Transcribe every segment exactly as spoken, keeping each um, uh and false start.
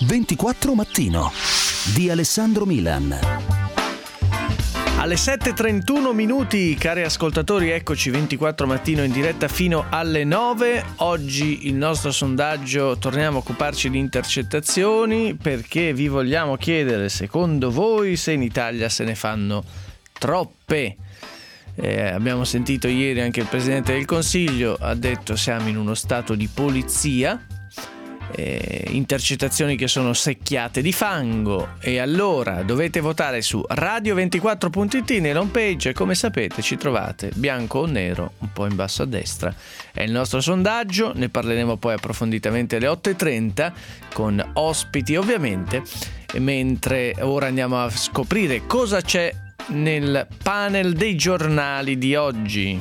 ventiquattro Mattino di Alessandro Milan. Alle sette e trentuno minuti, cari ascoltatori, eccoci ventiquattro Mattino in diretta fino alle nove. Oggi il nostro sondaggio, torniamo a occuparci di intercettazioni perché vi vogliamo chiedere, secondo voi, se in Italia se ne fanno troppe. Eh, abbiamo sentito ieri anche il Presidente del Consiglio ha detto siamo in uno stato di polizia. Eh, intercettazioni che sono secchiate di fango, e allora dovete votare su radio ventiquattro punto it nell'home page. Come sapete ci trovate bianco o nero un po' in basso a destra, è il nostro sondaggio. Ne parleremo poi approfonditamente alle otto e trenta con ospiti ovviamente, e mentre ora andiamo a scoprire cosa c'è nel panel dei giornali di oggi.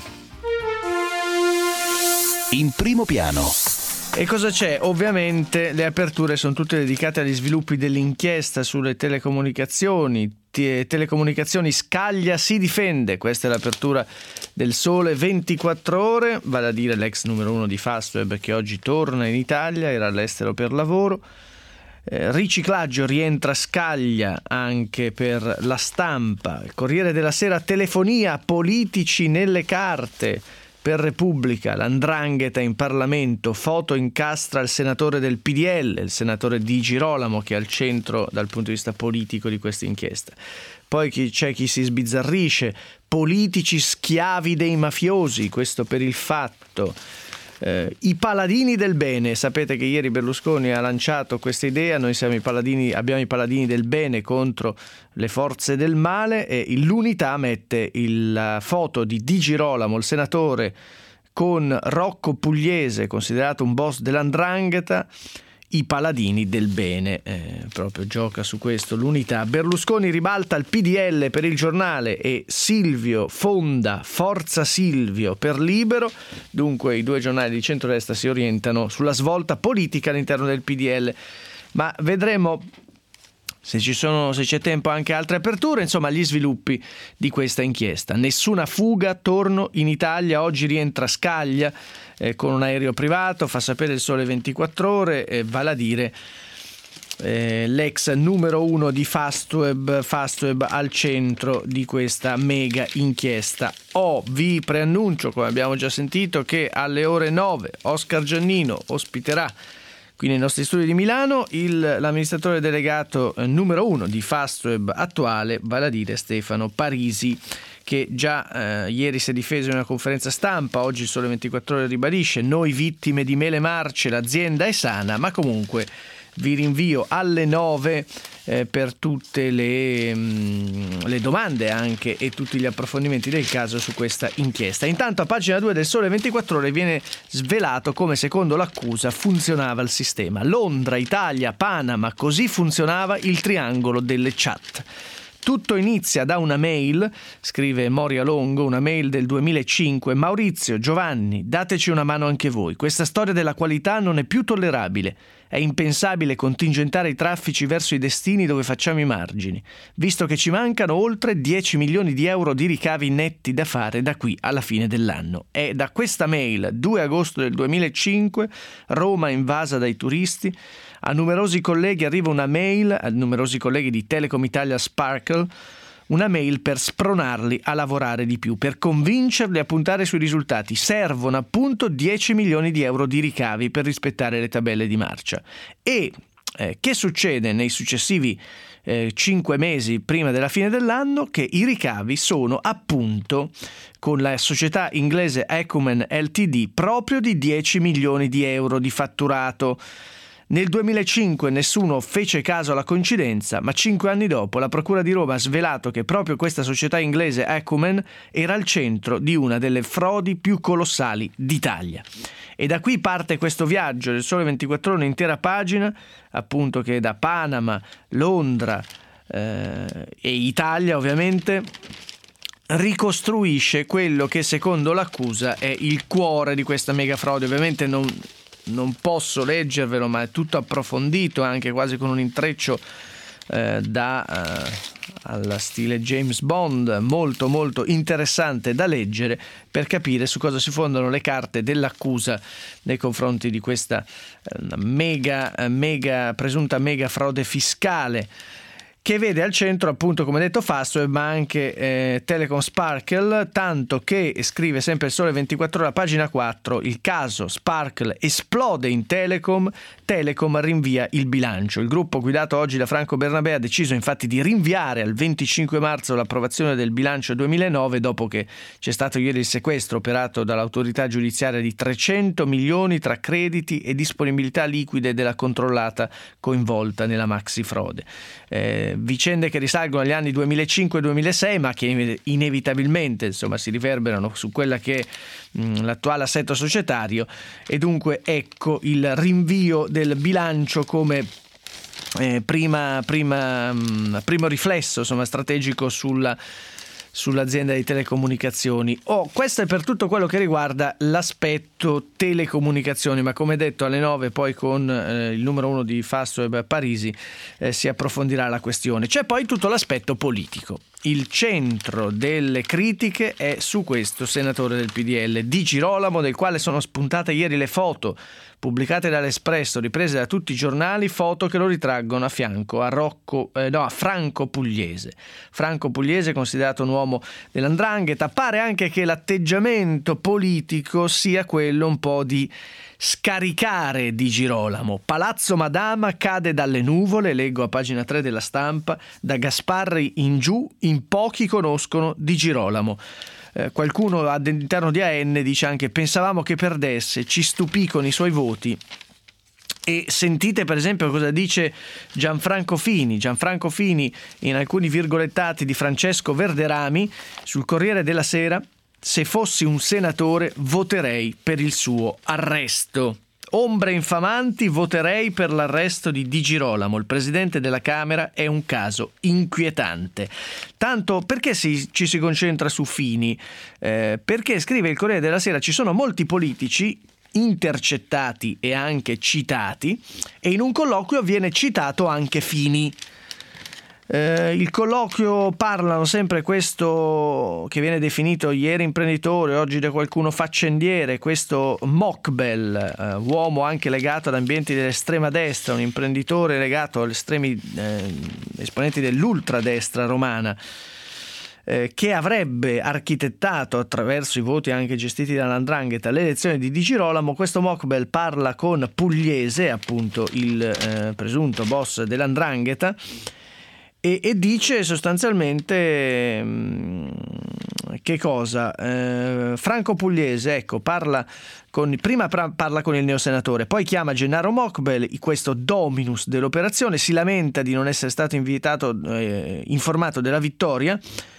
In primo piano. E cosa c'è? Ovviamente le aperture sono tutte dedicate agli sviluppi dell'inchiesta sulle telecomunicazioni. Te- telecomunicazioni Scaglia si difende, questa è l'apertura del Sole ventiquattro Ore, vale a dire l'ex numero uno di Fastweb che oggi torna in Italia, era all'estero per lavoro. Eh, riciclaggio, rientra Scaglia anche per La Stampa. Il Corriere della Sera, telefonia, politici nelle carte. Per Repubblica, l'andrangheta in Parlamento, foto incastra il senatore del P D L, il senatore Di Girolamo, che è al centro dal punto di vista politico di questa inchiesta. Poi chi, c'è chi si sbizzarrisce, politici schiavi dei mafiosi, questo per Il Fatto. Eh, I paladini del bene, sapete che ieri Berlusconi ha lanciato questa idea, noi siamo i paladini, abbiamo i paladini del bene contro le forze del male, e l'Unità mette il, la foto di Di Girolamo, il senatore, con Rocco Pugliese, considerato un boss dell'andrangheta. I paladini del bene, eh, proprio gioca su questo l'Unità. Berlusconi ribalta il P D L per Il Giornale e Silvio fonda Forza Silvio per Libero. Dunque i due giornali di centrodestra si orientano sulla svolta politica all'interno del P D L, ma vedremo se ci sono, se c'è tempo, anche altre aperture, insomma gli sviluppi di questa inchiesta. Nessuna fuga, torno in Italia, oggi rientra Scaglia eh, con un aereo privato, fa sapere il Sole ventiquattro Ore, eh, vale a dire eh, l'ex numero uno di Fastweb, Fastweb al centro di questa mega inchiesta. Oh, vi preannuncio, come abbiamo già sentito, che alle ore nove Oscar Giannino ospiterà qui nei nostri studi di Milano il, l'amministratore delegato eh, numero uno di Fastweb attuale, vale a dire Stefano Parisi, che già eh, ieri si è difeso in una conferenza stampa. Oggi il Sole ventiquattro Ore ribadisce: noi vittime di mele marce, l'azienda è sana. Ma comunque vi rinvio alle nove eh, per tutte le, mh, le domande anche e tutti gli approfondimenti del caso su questa inchiesta. Intanto a pagina due del Sole ventiquattro Ore viene svelato come secondo l'accusa funzionava il sistema. Londra, Italia, Panama, così funzionava il triangolo delle chat. Tutto inizia da una mail, scrive Moria Longo, una mail del duemilacinque. Maurizio, Giovanni, dateci una mano anche voi. Questa storia della qualità non è più tollerabile. È impensabile contingentare i traffici verso i destini dove facciamo i margini, visto che ci mancano oltre dieci milioni di euro di ricavi netti da fare da qui alla fine dell'anno. È da questa mail, due agosto del duemilacinque, Roma invasa dai turisti. A numerosi colleghi arriva una mail, a numerosi colleghi di Telecom Italia Sparkle, una mail per spronarli a lavorare di più, per convincerli a puntare sui risultati. Servono appunto dieci milioni di euro di ricavi per rispettare le tabelle di marcia. E eh, che succede nei successivi eh, cinque mesi prima della fine dell'anno? Che i ricavi sono appunto, con la società inglese Acumen Ltd, proprio di dieci milioni di euro di fatturato. Nel duemilacinque nessuno fece caso alla coincidenza, ma cinque anni dopo la Procura di Roma ha svelato che proprio questa società inglese Acumen era al centro di una delle frodi più colossali d'Italia. E da qui parte questo viaggio del Sole ventiquattro Ore, un'intera pagina, appunto, che da Panama, Londra eh, e Italia ovviamente ricostruisce quello che secondo l'accusa è il cuore di questa mega frode. Ovviamente non... non posso leggervelo, ma è tutto approfondito, anche quasi con un intreccio eh, da eh, alla stile James Bond, molto molto interessante da leggere per capire su cosa si fondano le carte dell'accusa nei confronti di questa mega, mega presunta mega frode fiscale, che vede al centro, appunto, come detto, Fastweb, ma anche eh, Telecom Sparkle, tanto che, scrive sempre il Sole ventiquattro Ore, pagina quattro, il caso Sparkle esplode in Telecom, Telecom rinvia il bilancio. Il gruppo guidato oggi da Franco Bernabé ha deciso infatti di rinviare al venticinque marzo l'approvazione del bilancio duemilanove, dopo che c'è stato ieri il sequestro operato dall'autorità giudiziaria di trecento milioni tra crediti e disponibilità liquide della controllata coinvolta nella maxi frode. Eh, vicende che risalgono agli anni duemilacinque duemilasei, ma che inevitabilmente, insomma, si riverberano su quella che è mh, l'attuale assetto societario, e dunque ecco il rinvio del bilancio come eh, prima, prima, mh, primo riflesso, insomma, strategico sulla sull'azienda di telecomunicazioni. Oh, questo è per tutto quello che riguarda l'aspetto telecomunicazioni, ma come detto alle nove poi con eh, il numero uno di Fastweb Parisi eh, si approfondirà la questione. C'è poi tutto l'aspetto politico. Il centro delle critiche è su questo senatore del P D L, Di Girolamo, del quale sono spuntate ieri le foto pubblicate dall'Espresso, riprese da tutti i giornali, foto che lo ritraggono a fianco a, Rocco, eh, no, a Franco Pugliese. Franco Pugliese, considerato un uomo dell'Andrangheta, pare anche che l'atteggiamento politico sia quello un po' di scaricare Di Girolamo. Palazzo Madama cade dalle nuvole, leggo a pagina tre della Stampa, da Gasparri in giù, in pochi conoscono Di Girolamo. Eh, qualcuno all'interno di A N dice anche: pensavamo che perdesse, ci stupì con i suoi voti. E sentite per esempio cosa dice Gianfranco Fini Gianfranco Fini in alcuni virgolettati di Francesco Verderami sul Corriere della Sera: se fossi un senatore voterei per il suo arresto. Ombre infamanti, voterei per l'arresto di Di Girolamo. Il presidente della Camera è un caso inquietante. Tanto perché si, ci si concentra su Fini? Eh, perché, scrive il Corriere della Sera, ci sono molti politici intercettati e anche citati, e in un colloquio viene citato anche Fini. Eh, il colloquio parlano sempre questo che viene definito ieri imprenditore, oggi da qualcuno faccendiere, questo Mokbel, eh, uomo anche legato ad ambienti dell'estrema destra, un imprenditore legato agli estremi eh, esponenti dell'ultradestra romana, eh, che avrebbe architettato attraverso i voti anche gestiti dall'Andrangheta le elezioni di Di Girolamo. Questo Mokbel parla con Pugliese, appunto il eh, presunto boss dell'Andrangheta, E, e dice sostanzialmente mh, che cosa? Eh, Franco Pugliese, ecco, parla con, prima pra, parla con il neosenatore, poi chiama Gennaro Mokbel, questo dominus dell'operazione, si lamenta di non essere stato invitato, eh, informato della vittoria,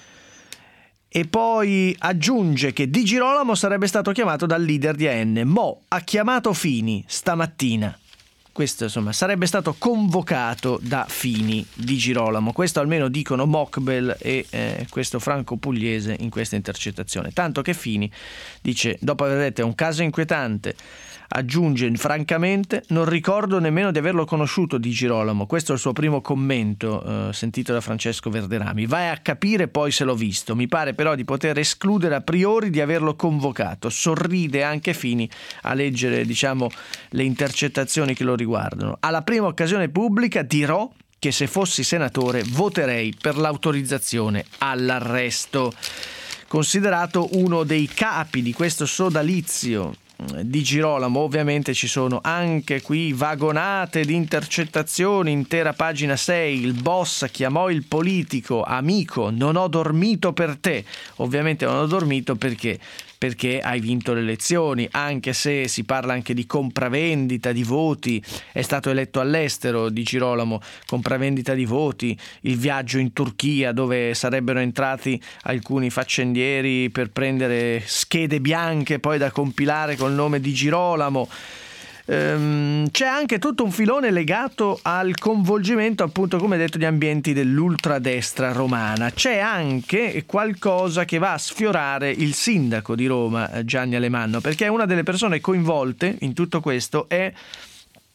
e poi aggiunge che Di Girolamo sarebbe stato chiamato dal leader di A N. Mo ha chiamato Fini stamattina. Questo, insomma, sarebbe stato convocato da Fini Di Girolamo. Questo almeno dicono Mokbel e eh, questo Franco Pugliese in questa intercettazione. Tanto che Fini dice, dopo aver detto è un caso inquietante, aggiunge: francamente non ricordo nemmeno di averlo conosciuto Di Girolamo. Questo è il suo primo commento eh, sentito da Francesco Verderami. Vai a capire poi se l'ho visto, mi pare però di poter escludere a priori di averlo convocato. Sorride anche Fini a leggere, diciamo, le intercettazioni che lo riguardano. Alla prima occasione pubblica dirò che se fossi senatore voterei per l'autorizzazione all'arresto. Considerato uno dei capi di questo sodalizio Di Girolamo, ovviamente ci sono anche qui vagonate di intercettazioni, intera pagina sei. Il boss chiamò il politico amico, non ho dormito per te. Ovviamente non ho dormito perché perché hai vinto le elezioni, anche se si parla anche di compravendita di voti. È stato eletto all'estero Di Girolamo, compravendita di voti, il viaggio in Turchia dove sarebbero entrati alcuni faccendieri per prendere schede bianche poi da compilare col nome Di Girolamo. Ehm, c'è anche tutto un filone legato al coinvolgimento, appunto, come detto, di ambienti dell'ultradestra romana. C'è anche qualcosa che va a sfiorare il sindaco di Roma, Gianni Alemanno, perché una delle persone coinvolte in tutto questo è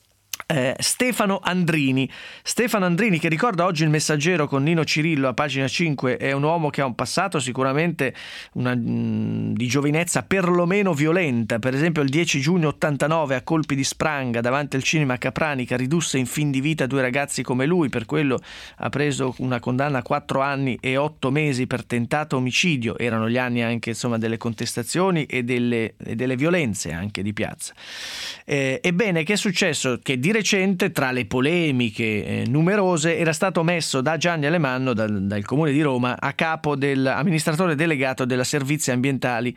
Eh, Stefano Andrini. Stefano Andrini, che ricorda oggi il Messaggero con Nino Cirillo a pagina cinque, è un uomo che ha un passato sicuramente una, mh, di giovinezza perlomeno violenta. Per esempio il dieci giugno ottantanove a colpi di spranga davanti al cinema Capranica ridusse in fin di vita due ragazzi come lui. Per quello ha preso una condanna a quattro anni e otto mesi per tentato omicidio. Erano gli anni anche insomma delle contestazioni e delle, e delle violenze anche di piazza. Eh, ebbene, che è successo? Che dire recente, tra le polemiche eh, numerose, era stato messo da Gianni Alemanno, dal, dal Comune di Roma, a capo dell'amministratore delegato della Servizi Ambientali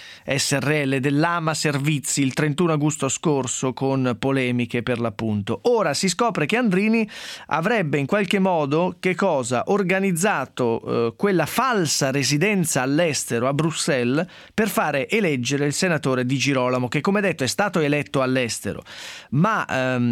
S R L dell'Ama Servizi il trentuno agosto scorso, con polemiche per l'appunto. Ora si scopre che Andrini avrebbe in qualche modo che cosa organizzato eh, quella falsa residenza all'estero a Bruxelles per fare eleggere il senatore Di Girolamo, che come detto è stato eletto all'estero, ma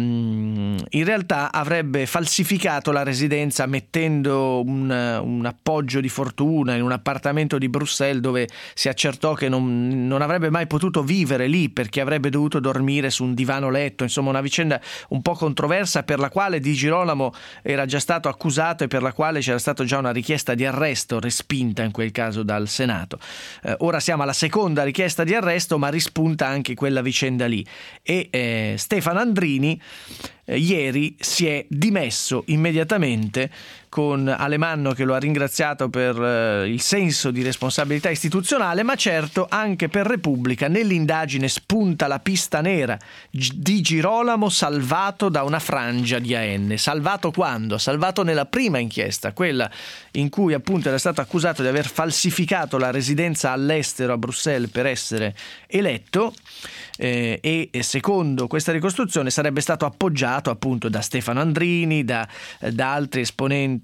ehm, in realtà avrebbe falsificato la residenza mettendo un, un appoggio di fortuna in un appartamento di Bruxelles, dove si accertò che non non avrebbe mai potuto vivere lì perché avrebbe dovuto dormire su un divano letto. Insomma, una vicenda un po' controversa, per la quale Di Girolamo era già stato accusato e per la quale c'era stata già una richiesta di arresto respinta in quel caso dal Senato. Eh, ora siamo alla seconda richiesta di arresto, ma rispunta anche quella vicenda lì, e eh, Stefano Andrini eh, ieri si è dimesso immediatamente, con Alemanno che lo ha ringraziato per eh, il senso di responsabilità istituzionale, ma certo anche per Repubblica. Nell'indagine spunta la pista nera: Di Girolamo salvato da una frangia di A N. Salvato quando? Salvato nella prima inchiesta, quella in cui appunto era stato accusato di aver falsificato la residenza all'estero a Bruxelles per essere eletto, eh, e, e secondo questa ricostruzione sarebbe stato appoggiato appunto da Stefano Andrini, da, da altri esponenti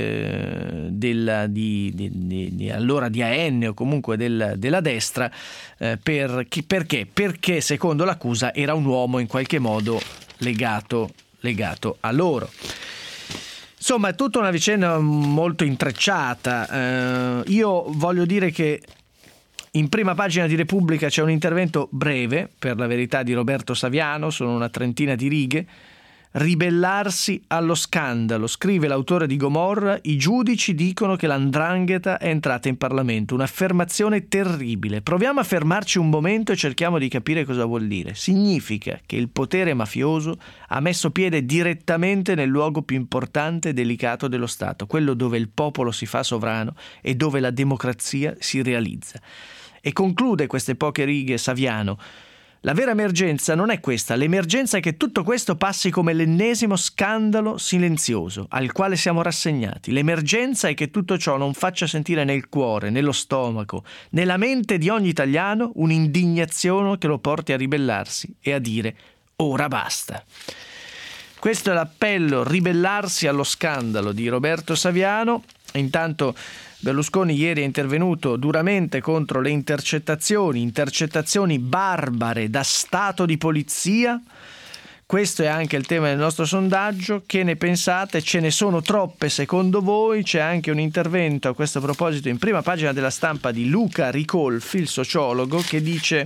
Eh, del, di, di, di, di allora di A N o comunque del, della destra, eh, per, chi, perché? Perché secondo l'accusa era un uomo in qualche modo legato, legato a loro. Insomma, è tutta una vicenda molto intrecciata. Eh, io voglio dire che in prima pagina di Repubblica c'è un intervento breve, per la verità, di Roberto Saviano, sono una trentina di righe. Ribellarsi allo scandalo, scrive l'autore di Gomorra: i giudici dicono che l'Ndrangheta è entrata in Parlamento, un'affermazione terribile. Proviamo a fermarci un momento e cerchiamo di capire cosa vuol dire. Significa che il potere mafioso ha messo piede direttamente nel luogo più importante e delicato dello Stato, quello dove il popolo si fa sovrano e dove la democrazia si realizza. E conclude queste poche righe Saviano: la vera emergenza non è questa, l'emergenza è che tutto questo passi come l'ennesimo scandalo silenzioso al quale siamo rassegnati. L'emergenza è che tutto ciò non faccia sentire nel cuore, nello stomaco, nella mente di ogni italiano un'indignazione che lo porti a ribellarsi e a dire ora basta. Questo è l'appello: ribellarsi allo scandalo di Roberto Saviano. Intanto Berlusconi ieri è intervenuto duramente contro le intercettazioni, intercettazioni barbare da Stato di polizia. Questo è anche il tema del nostro sondaggio. Che ne pensate? Ce ne sono troppe secondo voi? C'è anche un intervento a questo proposito in prima pagina della Stampa di Luca Ricolfi, il sociologo, che dice: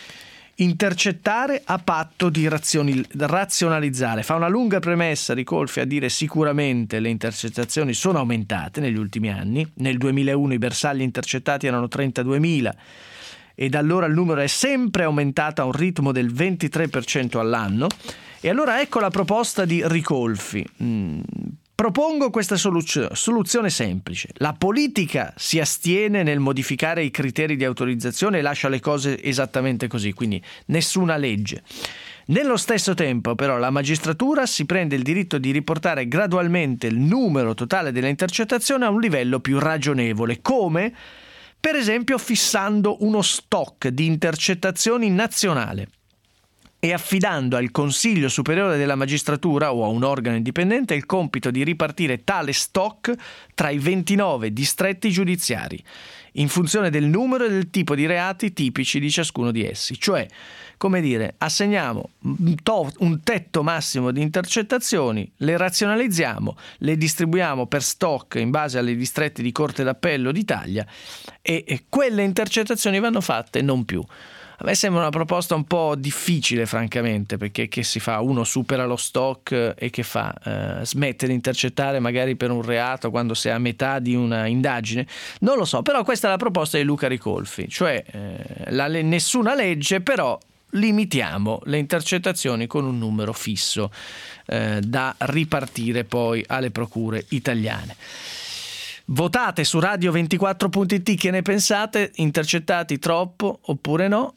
intercettare a patto di razioni, razionalizzare. Fa una lunga premessa Ricolfi a dire: sicuramente le intercettazioni sono aumentate negli ultimi anni. Nel duemilauno i bersagli intercettati erano trentaduemila e da allora il numero è sempre aumentato a un ritmo del ventitré per cento all'anno. E allora ecco la proposta di Ricolfi. Mm. Propongo questa soluzio- soluzione semplice. La politica si astiene nel modificare i criteri di autorizzazione e lascia le cose esattamente così, quindi nessuna legge. Nello stesso tempo, però, la magistratura si prende il diritto di riportare gradualmente il numero totale delle intercettazioni a un livello più ragionevole, come per esempio fissando uno stock di intercettazioni nazionale e affidando al Consiglio Superiore della Magistratura o a un organo indipendente il compito di ripartire tale stock tra i ventinove distretti giudiziari, in funzione del numero e del tipo di reati tipici di ciascuno di essi. Cioè, come dire, assegniamo un, to- un tetto massimo di intercettazioni, le razionalizziamo, le distribuiamo per stock in base alle distretti di Corte d'Appello d'Italia e, e quelle intercettazioni vanno fatte, non più. A me sembra una proposta un po' difficile, francamente, perché che si fa? Uno supera lo stock e che fa? Eh, smette di intercettare magari per un reato quando sei a metà di una indagine? Non lo so, però questa è la proposta di Luca Ricolfi, cioè eh, la, nessuna legge, però limitiamo le intercettazioni con un numero fisso eh, da ripartire poi alle procure italiane. Votate su radio ventiquattro punto it, che ne pensate? Intercettati troppo oppure no?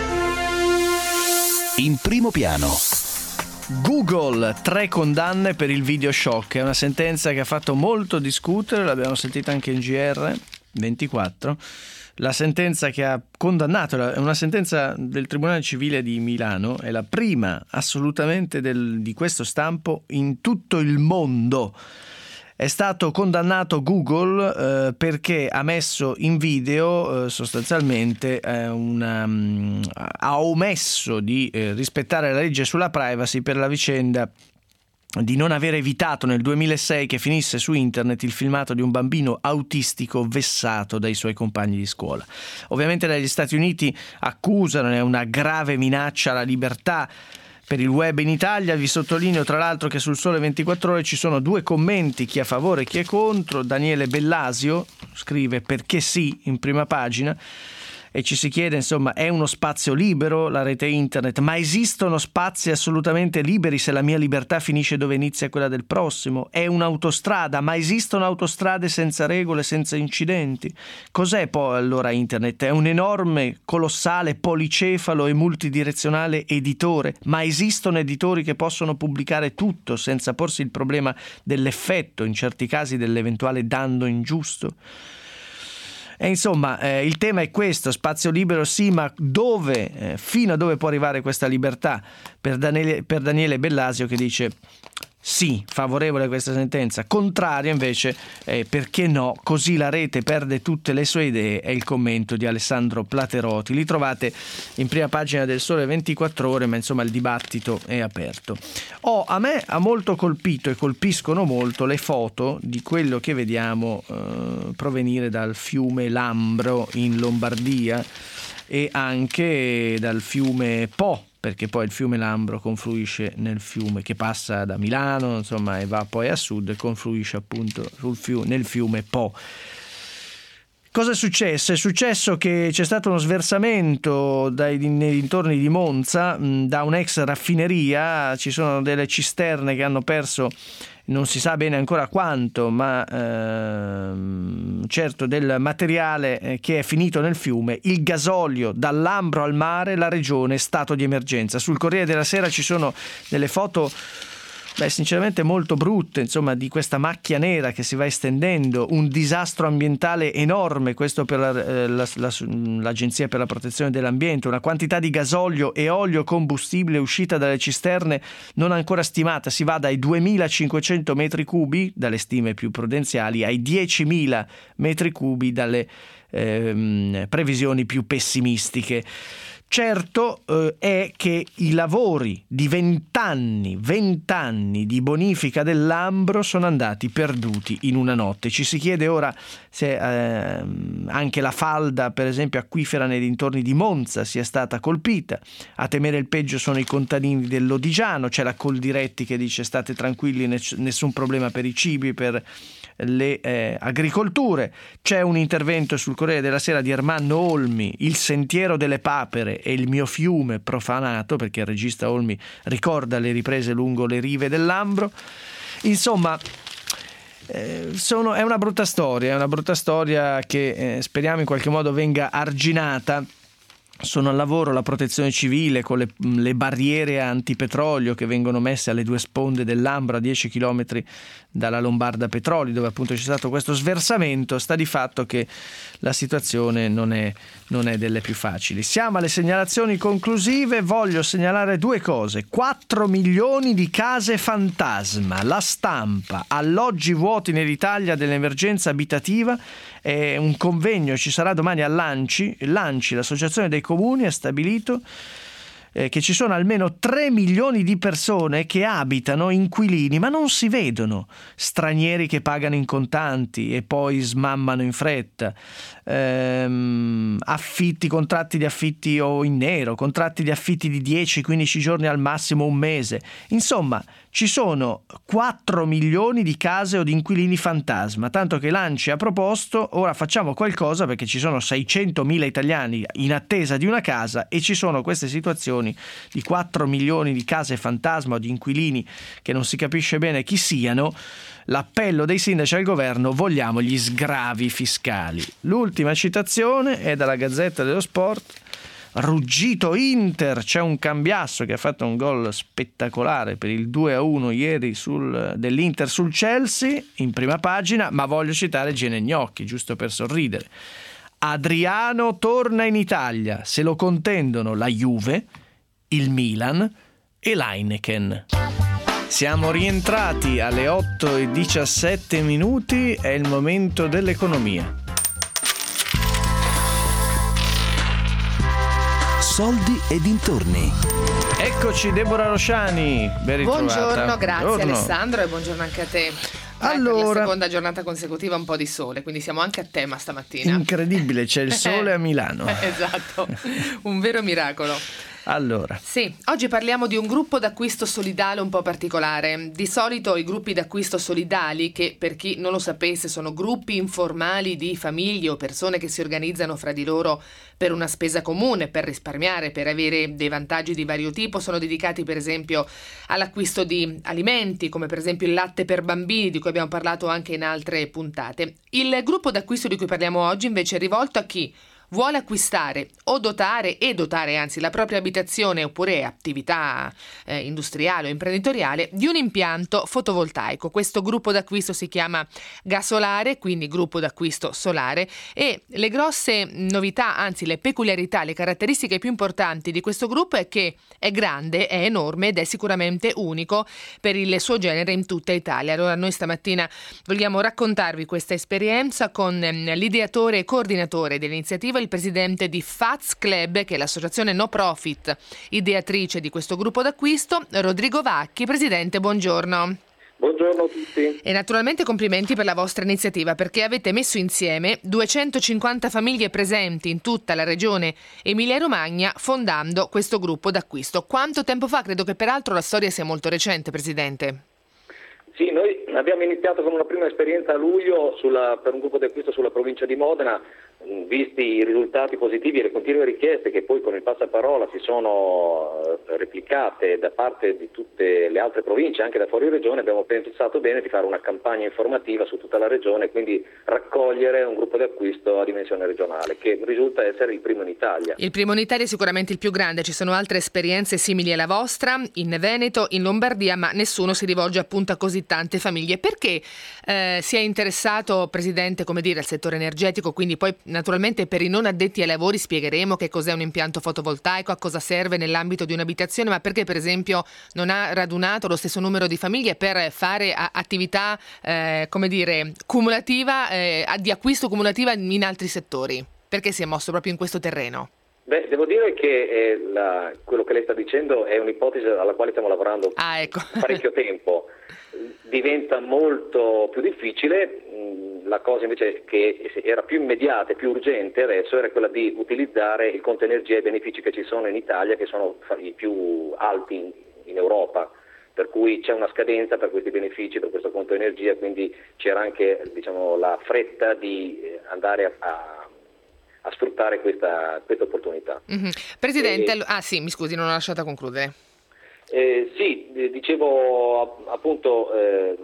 In primo piano. Google, tre condanne per il video shock. È una sentenza che ha fatto molto discutere, l'abbiamo sentita anche in G R ventiquattro. La sentenza che ha condannato è una sentenza del Tribunale Civile di Milano, è la prima assolutamente del, di questo stampo in tutto il mondo. È stato condannato Google eh, perché ha messo in video eh, sostanzialmente eh, una, um, ha omesso di eh, rispettare la legge sulla privacy per la vicenda di non aver evitato nel duemilasei che finisse su internet il filmato di un bambino autistico vessato dai suoi compagni di scuola. Ovviamente dagli Stati Uniti accusano, è una grave minaccia alla libertà per il web in Italia. Vi sottolineo tra l'altro che sul Sole ventiquattro Ore ci sono due commenti, chi è a favore e chi è contro. Daniele Bellasio scrive perché sì in prima pagina e ci si chiede, insomma, è uno spazio libero la rete internet, ma esistono spazi assolutamente liberi se la mia libertà finisce dove inizia quella del prossimo? È un'autostrada, ma esistono autostrade senza regole, senza incidenti? Cos'è poi allora internet? È un enorme, colossale, policefalo e multidirezionale editore, ma esistono editori che possono pubblicare tutto senza porsi il problema dell'effetto, in certi casi dell'eventuale danno ingiusto? E insomma eh, il tema è questo, spazio libero sì, ma dove, eh, fino a dove può arrivare questa libertà? Per Daniele, per Daniele Bellasio, che dice sì, favorevole a questa sentenza, contrario invece eh, perché no, così la rete perde tutte le sue idee, è il commento di Alessandro Plateroti. Li trovate in prima pagina del Sole ventiquattro Ore, ma insomma il dibattito è aperto. Oh, a me ha molto colpito e colpiscono molto le foto di quello che vediamo eh, provenire dal fiume Lambro in Lombardia e anche dal fiume Po, perché poi il fiume Lambro confluisce nel fiume che passa da Milano, insomma, e va poi a sud e confluisce appunto sul fiume, nel fiume Po. Cosa è successo? È successo che c'è stato uno sversamento dai, nei dintorni di Monza mh, da un'ex raffineria, ci sono delle cisterne che hanno perso non si sa bene ancora quanto, ma ehm, certo del materiale che è finito nel fiume, il gasolio dal Lambro al mare, la regione stato di emergenza. Sul Corriere della Sera ci sono delle foto beh, sinceramente molto brutte, insomma, di questa macchia nera che si va estendendo, un disastro ambientale enorme, questo per la, la, la, l'Agenzia per la Protezione dell'Ambiente, una quantità di gasolio e olio combustibile uscita dalle cisterne non ancora stimata, si va dai duemilacinquecento metri cubi, dalle stime più prudenziali, ai diecimila metri cubi dalle ehm, previsioni più pessimistiche. Certo eh, è che i lavori di vent'anni, vent'anni di bonifica del Lambro sono andati perduti in una notte. Ci si chiede ora se eh, anche la falda, per esempio acquifera nei dintorni di Monza, sia stata colpita. A temere il peggio sono i contadini dell'Odigiano, c'è la Coldiretti che dice state tranquilli, nessun problema per i cibi, per le eh, agricolture. C'è un intervento sul Corriere della Sera di Ermanno Olmi, il sentiero delle papere e il mio fiume profanato, perché il regista Olmi ricorda le riprese lungo le rive del Lambro. Insomma eh, sono, è una brutta storia, è una brutta storia che eh, speriamo in qualche modo venga arginata. Sono al lavoro la protezione civile con le, le barriere antipetrolio che vengono messe alle due sponde del Lambro a dieci chilometri dalla Lombarda Petroli, dove appunto c'è stato questo sversamento. Sta di fatto che la situazione non è, non è delle più facili. Siamo alle segnalazioni conclusive. Voglio segnalare due cose: quattro milioni di case fantasma, La Stampa, alloggi vuoti nell'Italia dell'emergenza abitativa. È un convegno, ci sarà domani all'Anci. L'Anci, l'associazione dei comuni, ha stabilito eh, che ci sono almeno tre milioni di persone che abitano inquilini ma non si vedono, stranieri che pagano in contanti e poi smammano in fretta, ehm, affitti, contratti di affitti o in nero, contratti di affitti di dieci quindici giorni al massimo, un mese. Insomma, ci sono quattro milioni di case o di inquilini fantasma, tanto che l'ANCI ha proposto: ora facciamo qualcosa, perché ci sono seicentomila italiani in attesa di una casa e ci sono queste situazioni di quattro milioni di case fantasma o di inquilini che non si capisce bene chi siano. L'appello dei sindaci al governo: vogliamo gli sgravi fiscali. L'ultima citazione è dalla Gazzetta dello Sport. Ruggito Inter, c'è un Cambiasso che ha fatto un gol spettacolare per il due a uno ieri sul, dell'Inter sul Chelsea, in prima pagina, ma voglio citare Gene Gnocchi, giusto per sorridere. Adriano torna in Italia, se lo contendono la Juve, il Milan e l'Heineken. Siamo rientrati alle otto e diciassette minuti, è il momento dell'economia. Soldi e dintorni. Eccoci Deborah Rosciani, ben ritrovata. Buongiorno, grazie Buongiorno. Alessandro, e buongiorno anche a te. Allora, per la seconda giornata consecutiva un po' di sole, quindi siamo anche a tema stamattina. Incredibile, c'è il sole a Milano. Esatto, un vero miracolo. Allora, sì, oggi parliamo di un gruppo d'acquisto solidale un po' particolare. Di solito i gruppi d'acquisto solidali, che per chi non lo sapesse sono gruppi informali di famiglie o persone che si organizzano fra di loro per una spesa comune, per risparmiare, per avere dei vantaggi di vario tipo, sono dedicati per esempio all'acquisto di alimenti, come per esempio il latte per bambini, di cui abbiamo parlato anche in altre puntate. Il gruppo d'acquisto di cui parliamo oggi invece è rivolto a chi vuole acquistare o dotare e dotare anzi la propria abitazione oppure attività eh, industriale o imprenditoriale di un impianto fotovoltaico. Questo gruppo d'acquisto si chiama Gasolare, quindi gruppo d'acquisto solare, e le grosse novità, anzi le peculiarità, le caratteristiche più importanti di questo gruppo è che è grande, è enorme ed è sicuramente unico per il suo genere in tutta Italia. Allora noi stamattina vogliamo raccontarvi questa esperienza con ehm, l'ideatore e coordinatore dell'iniziativa, il presidente di Faz Club, che è l'associazione no profit ideatrice di questo gruppo d'acquisto, Rodrigo Vacchi. Presidente, buongiorno. Buongiorno a tutti. E naturalmente complimenti per la vostra iniziativa, perché avete messo insieme duecentocinquanta famiglie presenti in tutta la regione Emilia-Romagna fondando questo gruppo d'acquisto. Quanto tempo fa? Credo che peraltro la storia sia molto recente, Presidente. Sì, noi abbiamo iniziato con una prima esperienza a luglio sulla, per un gruppo di acquisto sulla provincia di Modena, visti i risultati positivi e le continue richieste che poi con il passaparola si sono replicate da parte di tutte le altre province, anche da fuori regione, abbiamo pensato bene di fare una campagna informativa su tutta la regione, quindi raccogliere un gruppo di acquisto a dimensione regionale, che risulta essere il primo in Italia. Il primo in Italia è sicuramente il più grande, ci sono altre esperienze simili alla vostra, in Veneto, in Lombardia, ma nessuno si rivolge appunto a così tante famiglie. Perché eh, si è interessato, Presidente, come dire, al settore energetico, quindi poi naturalmente per i non addetti ai lavori spiegheremo che cos'è un impianto fotovoltaico, a cosa serve nell'ambito di un'abitazione, ma perché per esempio non ha radunato lo stesso numero di famiglie per fare a- attività eh, come dire cumulativa, eh, di acquisto cumulativa in altri settori? Perché si è mosso proprio in questo terreno? Beh, devo dire che eh, la, quello che lei sta dicendo è un'ipotesi alla quale stiamo lavorando ah, ecco. parecchio tempo. Diventa molto più difficile. La cosa invece che era più immediata e più urgente adesso era quella di utilizzare il conto energia e i benefici che ci sono in Italia, che sono i più alti in, in Europa, per cui c'è una scadenza per questi benefici, per questo conto energia, quindi c'era anche diciamo, la fretta di andare a, a, a sfruttare questa, questa opportunità. Mm-hmm. Presidente, e, ah sì, mi scusi, non l'ho lasciata concludere. Eh, sì, dicevo appunto, eh,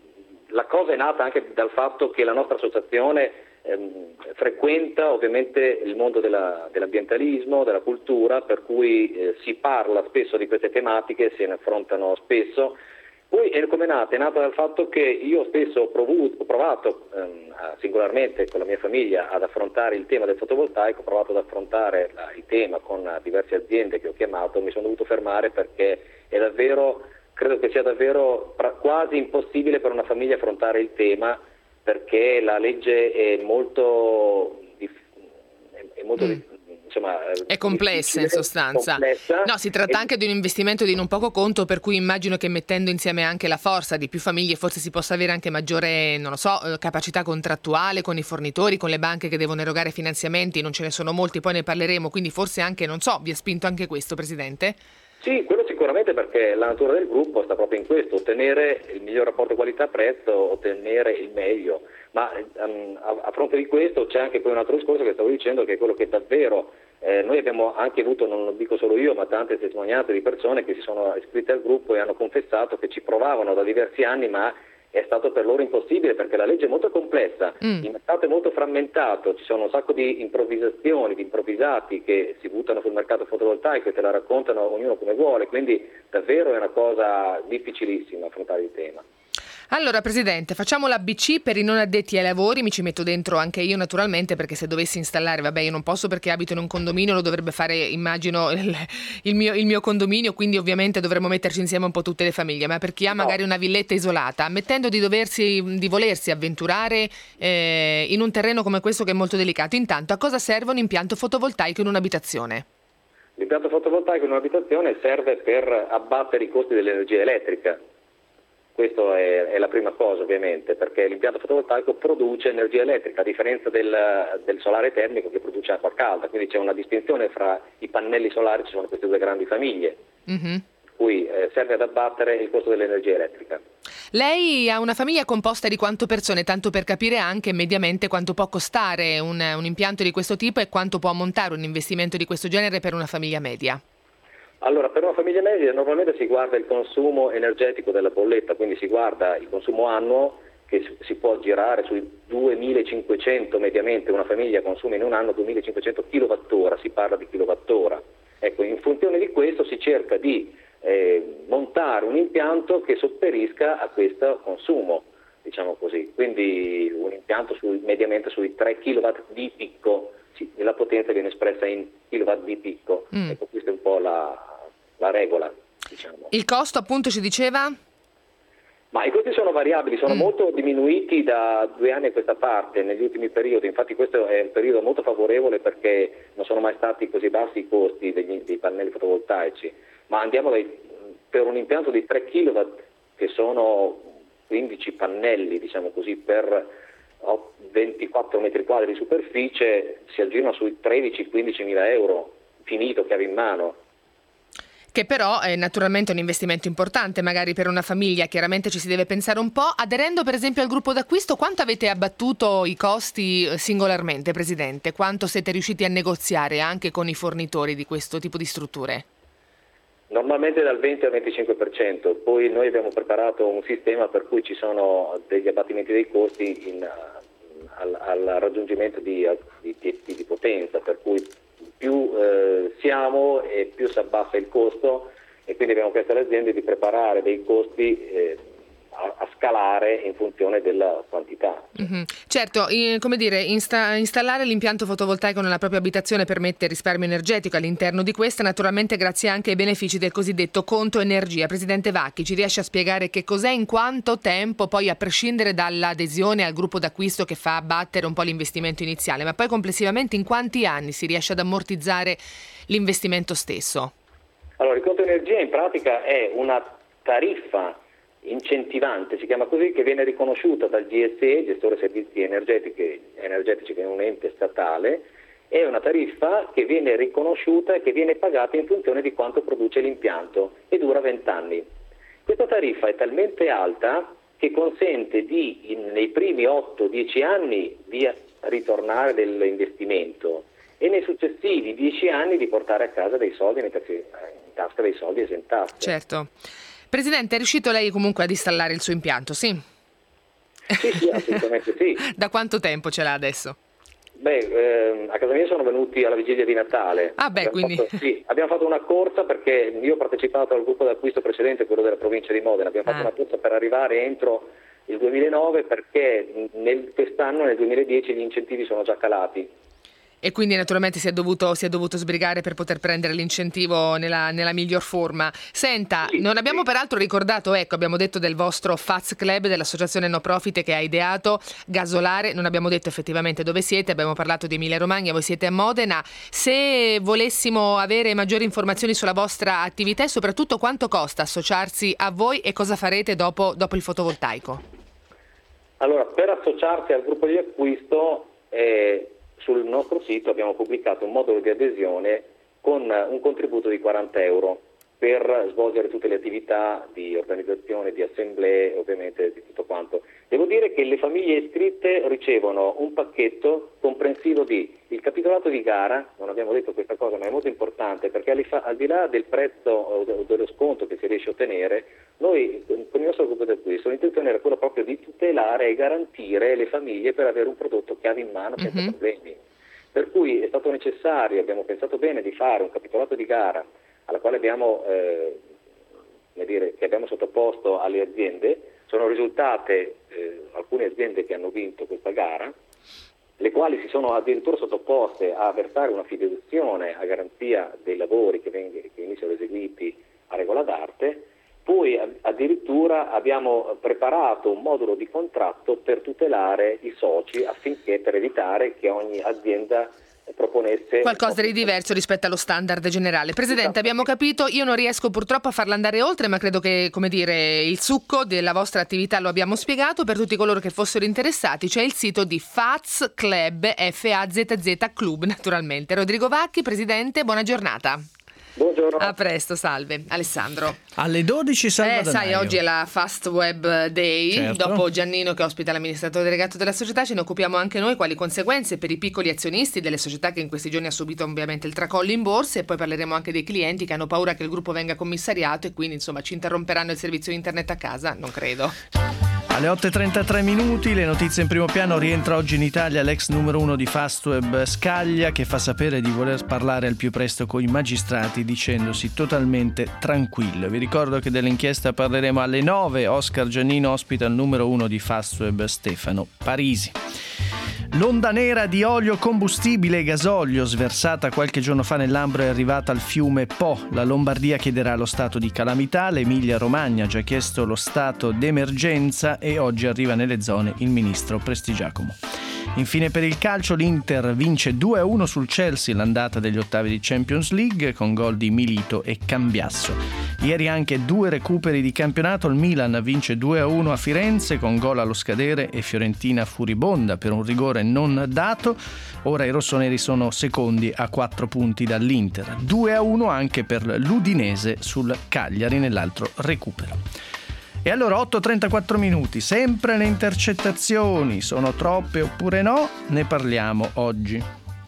la cosa è nata anche dal fatto che la nostra associazione ehm, frequenta ovviamente il mondo della, dell'ambientalismo, della cultura, per cui eh, si parla spesso di queste tematiche, se ne affrontano spesso. Poi è come è nata? È nata dal fatto che io stesso ho, provuto, ho provato ehm, a, singolarmente con la mia famiglia ad affrontare il tema del fotovoltaico, ho provato ad affrontare la, il tema con diverse aziende che ho chiamato, mi sono dovuto fermare perché è davvero, credo che sia davvero pra, quasi impossibile per una famiglia affrontare il tema, perché la legge è molto, è molto mm. insomma, è complessa in sostanza. Complessa. No, si tratta e... anche di un investimento di non poco conto, per cui immagino che mettendo insieme anche la forza di più famiglie forse si possa avere anche maggiore, non lo so, capacità contrattuale con i fornitori, con le banche che devono erogare finanziamenti, non ce ne sono molti, poi ne parleremo, quindi forse anche, non so, vi ha spinto anche questo, Presidente? Sì, quello sicuramente, perché la natura del gruppo sta proprio in questo, ottenere il miglior rapporto qualità-prezzo, ottenere il meglio, ma um, a, a fronte di questo c'è anche poi un altro discorso che stavo dicendo, che è quello che davvero eh, noi abbiamo anche avuto, non lo dico solo io, ma tante testimonianze di persone che si sono iscritte al gruppo e hanno confessato che ci provavano da diversi anni, ma è stato per loro impossibile, perché la legge è molto complessa, mm. il mercato è molto frammentato, ci sono un sacco di improvvisazioni, di improvvisati che si buttano sul mercato fotovoltaico e te la raccontano ognuno come vuole, quindi davvero è una cosa difficilissima affrontare il tema. Allora, Presidente, facciamo l'A B C per i non addetti ai lavori, mi ci metto dentro anche io naturalmente, perché se dovessi installare, vabbè, io non posso perché abito in un condominio, lo dovrebbe fare, immagino, il, il, mio, il mio condominio, quindi ovviamente dovremmo metterci insieme un po' tutte le famiglie, ma per chi ha magari una villetta isolata, ammettendo di doversi, di volersi avventurare eh, in un terreno come questo che è molto delicato, intanto a cosa serve un impianto fotovoltaico in un'abitazione? L'impianto fotovoltaico in un'abitazione serve per abbattere i costi dell'energia elettrica. Questa è, è la prima cosa, ovviamente, perché l'impianto fotovoltaico produce energia elettrica, a differenza del, del solare termico che produce acqua calda, quindi c'è una distinzione fra i pannelli solari, ci sono queste due grandi famiglie, mm-hmm. cui eh, serve ad abbattere il costo dell'energia elettrica. Lei ha una famiglia composta di quante persone, tanto per capire anche mediamente quanto può costare un, un impianto di questo tipo e quanto può ammontare un investimento di questo genere per una famiglia media? Allora, per una famiglia media normalmente si guarda il consumo energetico della bolletta, quindi si guarda il consumo annuo che si può girare sui duemilacinquecento mediamente, una famiglia consuma in un anno duemilacinquecento kilowattora, si parla di kilowattora. Ecco, in funzione di questo si cerca di eh, montare un impianto che sopperisca a questo consumo, diciamo così, quindi un impianto su, mediamente sui tre chilowatt di picco, sì, la potenza viene espressa in kilowatt di picco, mm. ecco, questa è un po' la la regola, diciamo. Il costo, appunto, ci diceva? Ma i costi sono variabili, sono mm. molto diminuiti da due anni a questa parte, negli ultimi periodi, infatti questo è un periodo molto favorevole perché non sono mai stati così bassi i costi degli, dei pannelli fotovoltaici, ma andiamo dai, per un impianto di tre chilowatt, che sono quindici pannelli, diciamo così, per ventiquattro metri quadri di superficie, si aggirano sui tredici quindici mila euro, finito, chiave in mano. Che però è naturalmente un investimento importante, magari per una famiglia, chiaramente ci si deve pensare un po'. Aderendo per esempio al gruppo d'acquisto, quanto avete abbattuto i costi singolarmente, Presidente? Quanto siete riusciti a negoziare anche con i fornitori di questo tipo di strutture? Normalmente dal venti al venticinque per cento, poi noi abbiamo preparato un sistema per cui ci sono degli abbattimenti dei costi in, al, al raggiungimento di, di, di, di potenza, per cui più eh, siamo e più si abbassa il costo, e quindi abbiamo chiesto alle aziende di preparare dei costi eh, a, a scalare in funzione della quantità. Mm-hmm. Certo, in, come dire, insta- installare l'impianto fotovoltaico nella propria abitazione permette risparmio energetico all'interno di questa, naturalmente grazie anche ai benefici del cosiddetto conto energia. Presidente Vacchi, ci riesce a spiegare che cos'è, in quanto tempo, poi a prescindere dall'adesione al gruppo d'acquisto che fa abbattere un po' l'investimento iniziale, ma poi complessivamente in quanti anni si riesce ad ammortizzare l'investimento stesso? Allora, il conto energia in pratica è una tariffa incentivante, si chiama così, che viene riconosciuta dal G S E, gestore servizi energetici, energetici che è un ente statale. È una tariffa che viene riconosciuta e che viene pagata in funzione di quanto produce l'impianto e dura venti anni. Questa tariffa è talmente alta che consente di, in, nei primi otto dieci anni, di ritornare dell'investimento e nei successivi dieci anni di portare a casa dei soldi, in tasca dei soldi esentati. Certo. Presidente, è riuscito lei comunque ad installare il suo impianto, sì? Sì, sì, assolutamente sì. Da quanto tempo ce l'ha adesso? Beh, ehm, a casa mia sono venuti alla vigilia di Natale. Ah beh, abbiamo quindi... Fatto, sì, abbiamo fatto una corsa perché io ho partecipato al gruppo d'acquisto precedente, quello della provincia di Modena, abbiamo fatto ah. una corsa per arrivare entro il duemilanove perché nel, quest'anno, nel duemiladieci, gli incentivi sono già calati. E quindi naturalmente si è dovuto, si è dovuto sbrigare per poter prendere l'incentivo nella, nella miglior forma. Senta, Sì, non abbiamo sì. peraltro ricordato, ecco, abbiamo detto del vostro F A Z Club, dell'associazione no profit che ha ideato Gasolare, non abbiamo detto effettivamente dove siete, abbiamo parlato di Emilia Romagna, voi siete a Modena. Se volessimo avere maggiori informazioni sulla vostra attività e soprattutto quanto costa associarsi a voi e cosa farete dopo, dopo il fotovoltaico? Allora, per associarsi al gruppo di acquisto, eh, sul nostro sito abbiamo pubblicato un modulo di adesione con un contributo di quaranta euro per svolgere tutte le attività di organizzazione, di assemblee, ovviamente di tutto quanto. Devo dire che le famiglie iscritte ricevono un pacchetto comprensivo di il capitolato di gara, non abbiamo detto questa cosa ma è molto importante perché al di là del prezzo o dello sconto che si riesce a ottenere, noi con il nostro gruppo di acquisto l'intenzione era quella proprio di tutelare e garantire le famiglie per avere un prodotto chiave in mano senza Mm-hmm. problemi. Per cui è stato necessario, abbiamo pensato bene di fare un capitolato di gara alla quale abbiamo, eh, come dire, che abbiamo sottoposto alle aziende. Sono risultate eh, alcune aziende che hanno vinto questa gara, le quali si sono addirittura sottoposte a versare una fiduzione a garanzia dei lavori che, veng- che iniziano eseguiti a regola d'arte. Poi addirittura abbiamo preparato un modulo di contratto per tutelare i soci affinché per evitare che ogni azienda proponesse Qualcosa di diverso rispetto allo standard generale. Presidente, abbiamo capito, io non riesco purtroppo a farla andare oltre, ma credo che, come dire, il succo della vostra attività lo abbiamo spiegato. Per tutti coloro che fossero interessati c'è il sito di F A Z Club, F A Z Z Club naturalmente. Rodrigo Vacchi, Presidente, buona giornata. Buongiorno. A presto, salve. Alessandro. Alle dodici Salva Eh, sai, Danaio. oggi è la Fast Web Day. Certo. Dopo Giannino che ospita l'amministratore delegato della società, ce ne occupiamo anche noi quali conseguenze per i piccoli azionisti delle società che in questi giorni ha subito ovviamente il tracollo in borsa, e poi parleremo anche dei clienti che hanno paura che il gruppo venga commissariato e quindi insomma ci interromperanno il servizio internet a casa. Non credo. Alle otto e trentatré minuti, le notizie in primo piano. Rientra oggi in Italia l'ex numero uno di Fastweb Scaglia, che fa sapere di voler parlare al più presto con i magistrati dicendosi totalmente tranquillo. Vi ricordo che dell'inchiesta parleremo alle nove. Oscar Giannino ospita il numero uno di Fastweb, Stefano Parisi. L'onda nera di olio combustibile e gasolio sversata qualche giorno fa nell'Ambro è arrivata al fiume Po. La Lombardia chiederà lo stato di calamità, l'Emilia Romagna ha già chiesto lo stato d'emergenza e oggi arriva nelle zone il ministro Prestigiacomo. Infine per il calcio l'Inter vince due a uno sul Chelsea l'andata degli ottavi di Champions League con gol di Milito e Cambiasso. Ieri anche due recuperi di campionato, il Milan vince due a uno a Firenze con gol allo scadere e Fiorentina furibonda per un rigore non dato. Ora i rossoneri sono secondi a quattro punti dall'Inter. due a uno anche per l'Udinese sul Cagliari nell'altro recupero. E allora otto e trentaquattro minuti, sempre le intercettazioni, sono troppe oppure no? Ne parliamo oggi.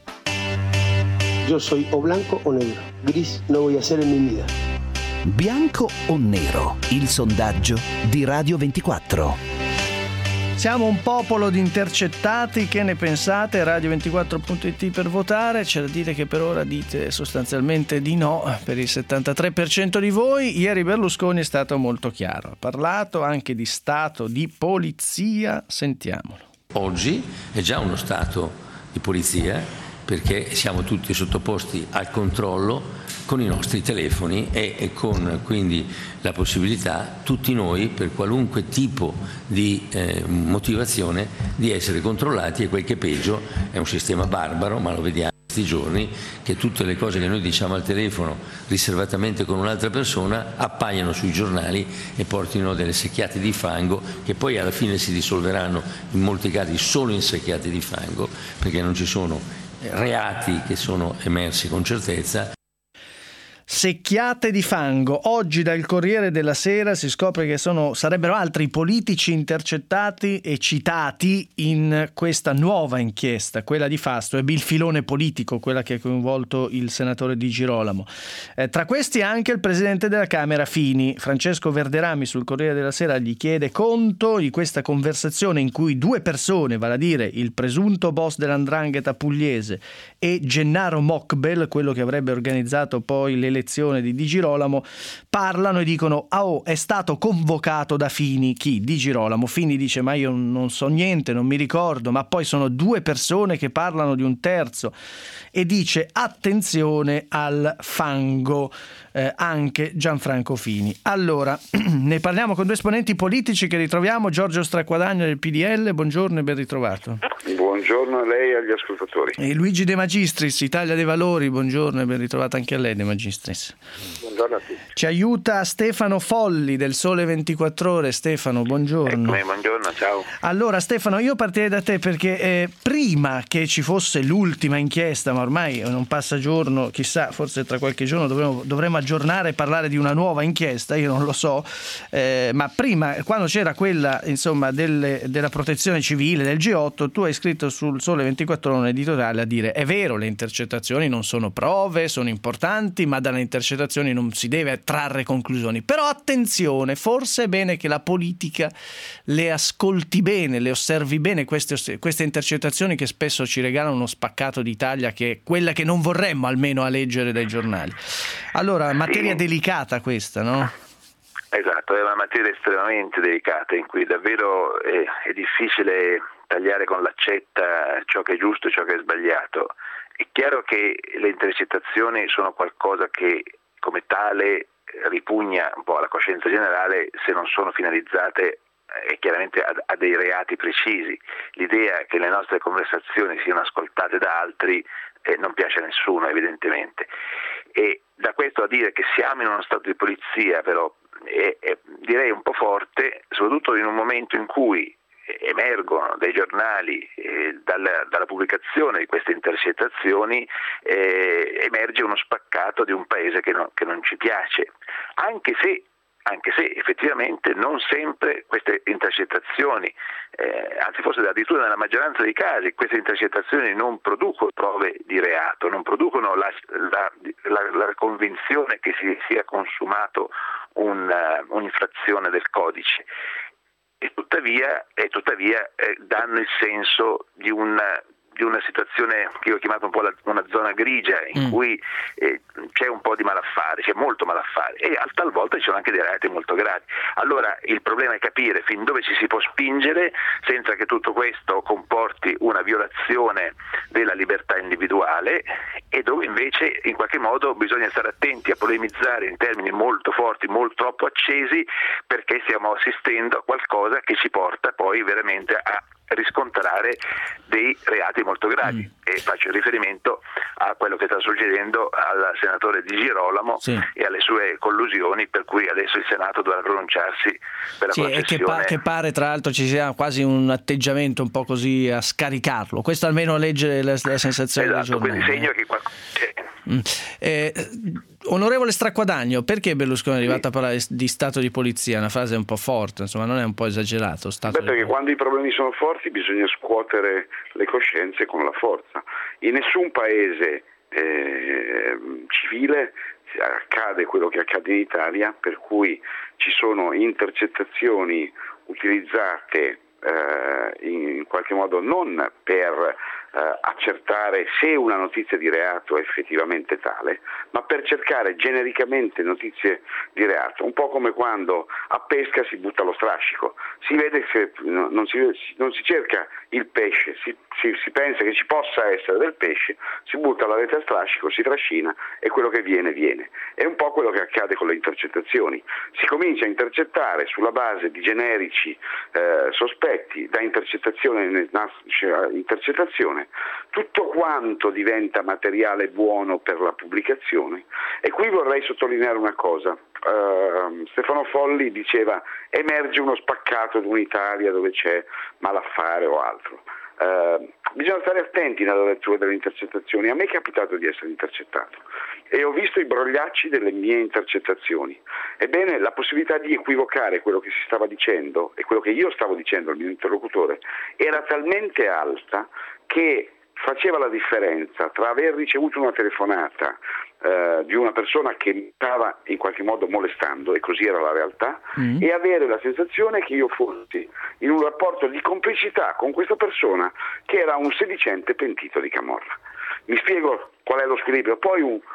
Yo soy o blanco o negro, gris no voy a ser en mi vida. Bianco o nero? Il sondaggio di Radio ventiquattro. Siamo un popolo di intercettati, che ne pensate? radio ventiquattro punto it per votare. C'è da dire che per ora dite sostanzialmente di no per il settantatré per cento di voi. Ieri Berlusconi è stato molto chiaro, ha parlato anche di stato di polizia, sentiamolo. Oggi è già uno stato di polizia perché siamo tutti sottoposti al controllo con i nostri telefoni e, e con quindi la possibilità, tutti noi, per qualunque tipo di eh, motivazione, di essere controllati, e quel che è peggio è un sistema barbaro, ma lo vediamo in questi giorni, che tutte le cose che noi diciamo al telefono riservatamente con un'altra persona appaiano sui giornali e portino delle secchiate di fango che poi alla fine si dissolveranno in molti casi solo in secchiate di fango, perché non ci sono reati che sono emersi con certezza. Secchiate di fango. Oggi dal Corriere della Sera si scopre che sono, sarebbero altri politici intercettati e citati in questa nuova inchiesta, quella di Fastweb, il filone politico, quella che ha coinvolto il senatore Di Girolamo. Eh, tra questi anche il presidente della Camera Fini. Francesco Verderami sul Corriere della Sera gli chiede conto di questa conversazione in cui due persone, vale a dire il presunto boss dell'Andrangheta pugliese e Gennaro Mokbel, quello che avrebbe organizzato poi le elezioni elezione di Di Girolamo, parlano e dicono ah, oh, è stato convocato da Fini. Chi? Di Girolamo. Fini dice ma io non so niente, non mi ricordo, ma poi sono due persone che parlano di un terzo, e dice attenzione al fango, eh, anche Gianfranco Fini. Allora ne parliamo con due esponenti politici che ritroviamo. Giorgio Stracquadagno del P D L, buongiorno e ben ritrovato. Buongiorno a lei e agli ascoltatori. E Luigi De Magistris, Italia dei Valori, buongiorno e ben ritrovato anche a lei, De Magistris. Buongiorno a tutti. Ci aiuta Stefano Folli del Sole ventiquattro Ore. Stefano, buongiorno. Eccomi, buongiorno, ciao. Allora Stefano, io partirei da te perché eh, prima che ci fosse l'ultima inchiesta, ma ormai non passa giorno, chissà, forse tra qualche giorno dovremo, dovremo aggiornare e parlare di una nuova inchiesta, io non lo so, eh, ma prima, quando c'era quella insomma delle, della protezione civile del G otto, tu hai scritto sul Sole ventiquattro Ore un editoriale a dire è vero, le intercettazioni non sono prove, sono importanti, ma dalle intercettazioni non si deve trarre conclusioni. Però attenzione, forse è bene che la politica le ascolti bene, le osservi bene queste, queste intercettazioni che spesso ci regalano uno spaccato d'Italia che è quella che non vorremmo almeno a leggere dai giornali. Allora, materia delicata questa, no? Esatto, è una materia estremamente delicata in cui davvero è, è difficile tagliare con l'accetta ciò che è giusto e ciò che è sbagliato. È chiaro che le intercettazioni sono qualcosa che come tale ripugna un po' alla coscienza generale se non sono finalizzate eh, chiaramente a, a dei reati precisi. L'idea che le nostre conversazioni siano ascoltate da altri eh, non piace a nessuno evidentemente. E da questo a dire che siamo in uno stato di polizia però è, è, direi un po' forte, soprattutto in un momento in cui emergono dai giornali, eh, dalla, dalla pubblicazione di queste intercettazioni, eh, emerge uno spaccato di un paese che, no, che non ci piace, anche se, anche se effettivamente non sempre queste intercettazioni, eh, anzi forse addirittura nella maggioranza dei casi, queste intercettazioni non producono prove di reato, non producono la, la, la, la convinzione che si sia consumato un, uh, un'infrazione del codice. E tuttavia, e tuttavia eh, danno il senso di una, di una situazione che io ho chiamato un po' la, una zona grigia in mm. cui eh, c'è un po' di malaffare, c'è molto malaffare e talvolta ci sono anche dei reati molto gravi. Allora il problema è capire fin dove ci si può spingere senza che tutto questo comporti una violazione della libertà individuale e dove invece in qualche modo bisogna stare attenti a polemizzare in termini molto forti, molto troppo accesi, perché stiamo assistendo a qualcosa che ci porta poi veramente a riscontrare dei reati molto gravi. Mm. E faccio riferimento a quello che sta succedendo al senatore Di Girolamo, sì, e alle sue collusioni, per cui adesso il Senato dovrà pronunciarsi per la sì, concessione. E che, pa- che pare tra l'altro ci sia quasi un atteggiamento un po' così a scaricarlo, questo almeno legge la, la sensazione esatto, del giornale. Quindi segno che qualcosa mm. eh, Onorevole Stracquadagno, perché Berlusconi è arrivato sì. a parlare di stato di polizia? Una frase un po' forte, insomma, non è un po' esagerato? Stato Beh, perché quando i problemi sono forti bisogna scuotere le coscienze con la forza. In nessun paese eh, civile accade quello che accade in Italia, per cui ci sono intercettazioni utilizzate eh, in qualche modo non per Uh, accertare se una notizia di reato è effettivamente tale, ma per cercare genericamente notizie di reato, un po' come quando a pesca si butta lo strascico, si vede che no, non, si, non si cerca il pesce, si, si, si pensa che ci possa essere del pesce, si butta la rete a strascico, si trascina e quello che viene viene. È un po' quello che accade con le intercettazioni, si comincia a intercettare sulla base di generici eh, sospetti, da intercettazione nasce intercettazione, tutto quanto diventa materiale buono per la pubblicazione. E qui vorrei sottolineare una cosa. Uh, Stefano Folli diceva emerge uno spaccato di un'Italia dove c'è malaffare o altro. Uh, bisogna stare attenti nella lettura delle intercettazioni. A me è capitato di essere intercettato e ho visto i brogliacci delle mie intercettazioni. Ebbene, la possibilità di equivocare quello che si stava dicendo e quello che io stavo dicendo al mio interlocutore era talmente alta che faceva la differenza tra aver ricevuto una telefonata eh, di una persona che mi stava in qualche modo molestando, e così era la realtà, mm. e avere la sensazione che io fossi in un rapporto di complicità con questa persona che era un sedicente pentito di camorra. Mi spiego qual è lo squilibrio. Poi un,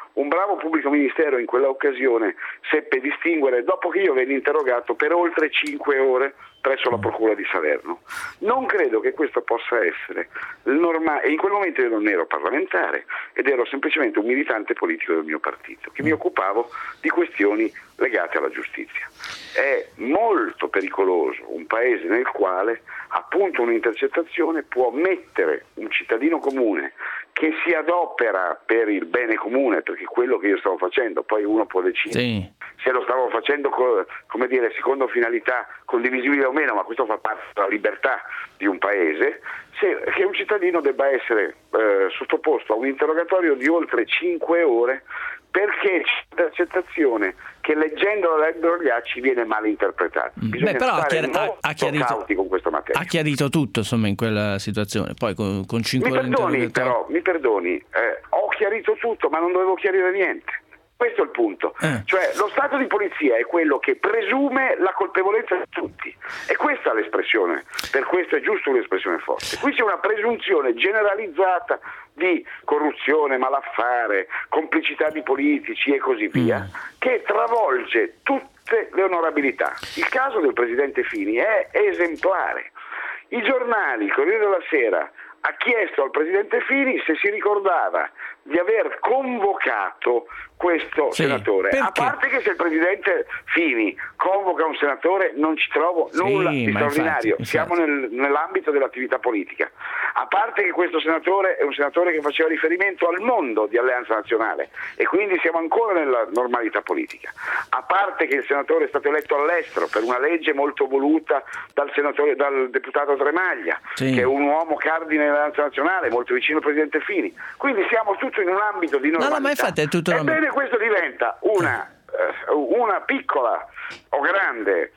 un bravo pubblico ministero in quella occasione seppe distinguere, dopo che io venni interrogato per oltre cinque ore presso la procura di Salerno. Non credo che questo possa essere il normale, e in quel momento io non ero parlamentare ed ero semplicemente un militante politico del mio partito, che mi occupavo di questioni legate alla giustizia. È molto pericoloso un paese nel quale appunto un'intercettazione può mettere un cittadino comune che si adopera per il bene comune, perché quello che io stavo facendo, poi uno può decidere sì. se lo stavo facendo co- come dire, secondo finalità condivisibili o meno, ma questo fa parte della libertà di un paese, se, che un cittadino debba essere eh, sottoposto a un interrogatorio di oltre cinque ore perché c'è un'intercettazione che leggendo la lettera Rogliacci viene mal interpretata. Bisogna Beh, però stare ha, chiar- molto ha, chiarito, cauti con questa materia. Ha chiarito tutto, insomma, in quella situazione. Poi con, con cinque mi ore perdoni, però, mi perdoni, eh, ho chiarito tutto, ma non dovevo chiarire niente. Questo è il punto. Eh. Cioè, lo Stato di polizia è quello che presume la colpevolezza di tutti. E questa è l'espressione. Per questo è giusto un'espressione forte. Qui c'è una presunzione generalizzata di corruzione, malaffare, complicità di politici e così via, mm. che travolge tutte le onorabilità. Il caso del presidente Fini è esemplare. I giornali, il Corriere della Sera, ha chiesto al presidente Fini se si ricordava di aver convocato questo sì, senatore. Perché? A parte che se il presidente Fini convoca un senatore non ci trovo sì, nulla di straordinario, infatti, siamo infatti. Nel, nell'ambito dell'attività politica. A parte che questo senatore è un senatore che faceva riferimento al mondo di Alleanza Nazionale e quindi siamo ancora nella normalità politica. A parte che il senatore è stato eletto all'estero per una legge molto voluta dal senatore, dal deputato Tremaglia, sì. che è un uomo cardine dell'Alleanza Nazionale, molto vicino al presidente Fini. Quindi siamo tutti in un ambito di normalità. No, no, ma infatti è tutto Ebbene, questo diventa una, eh, una piccola o grande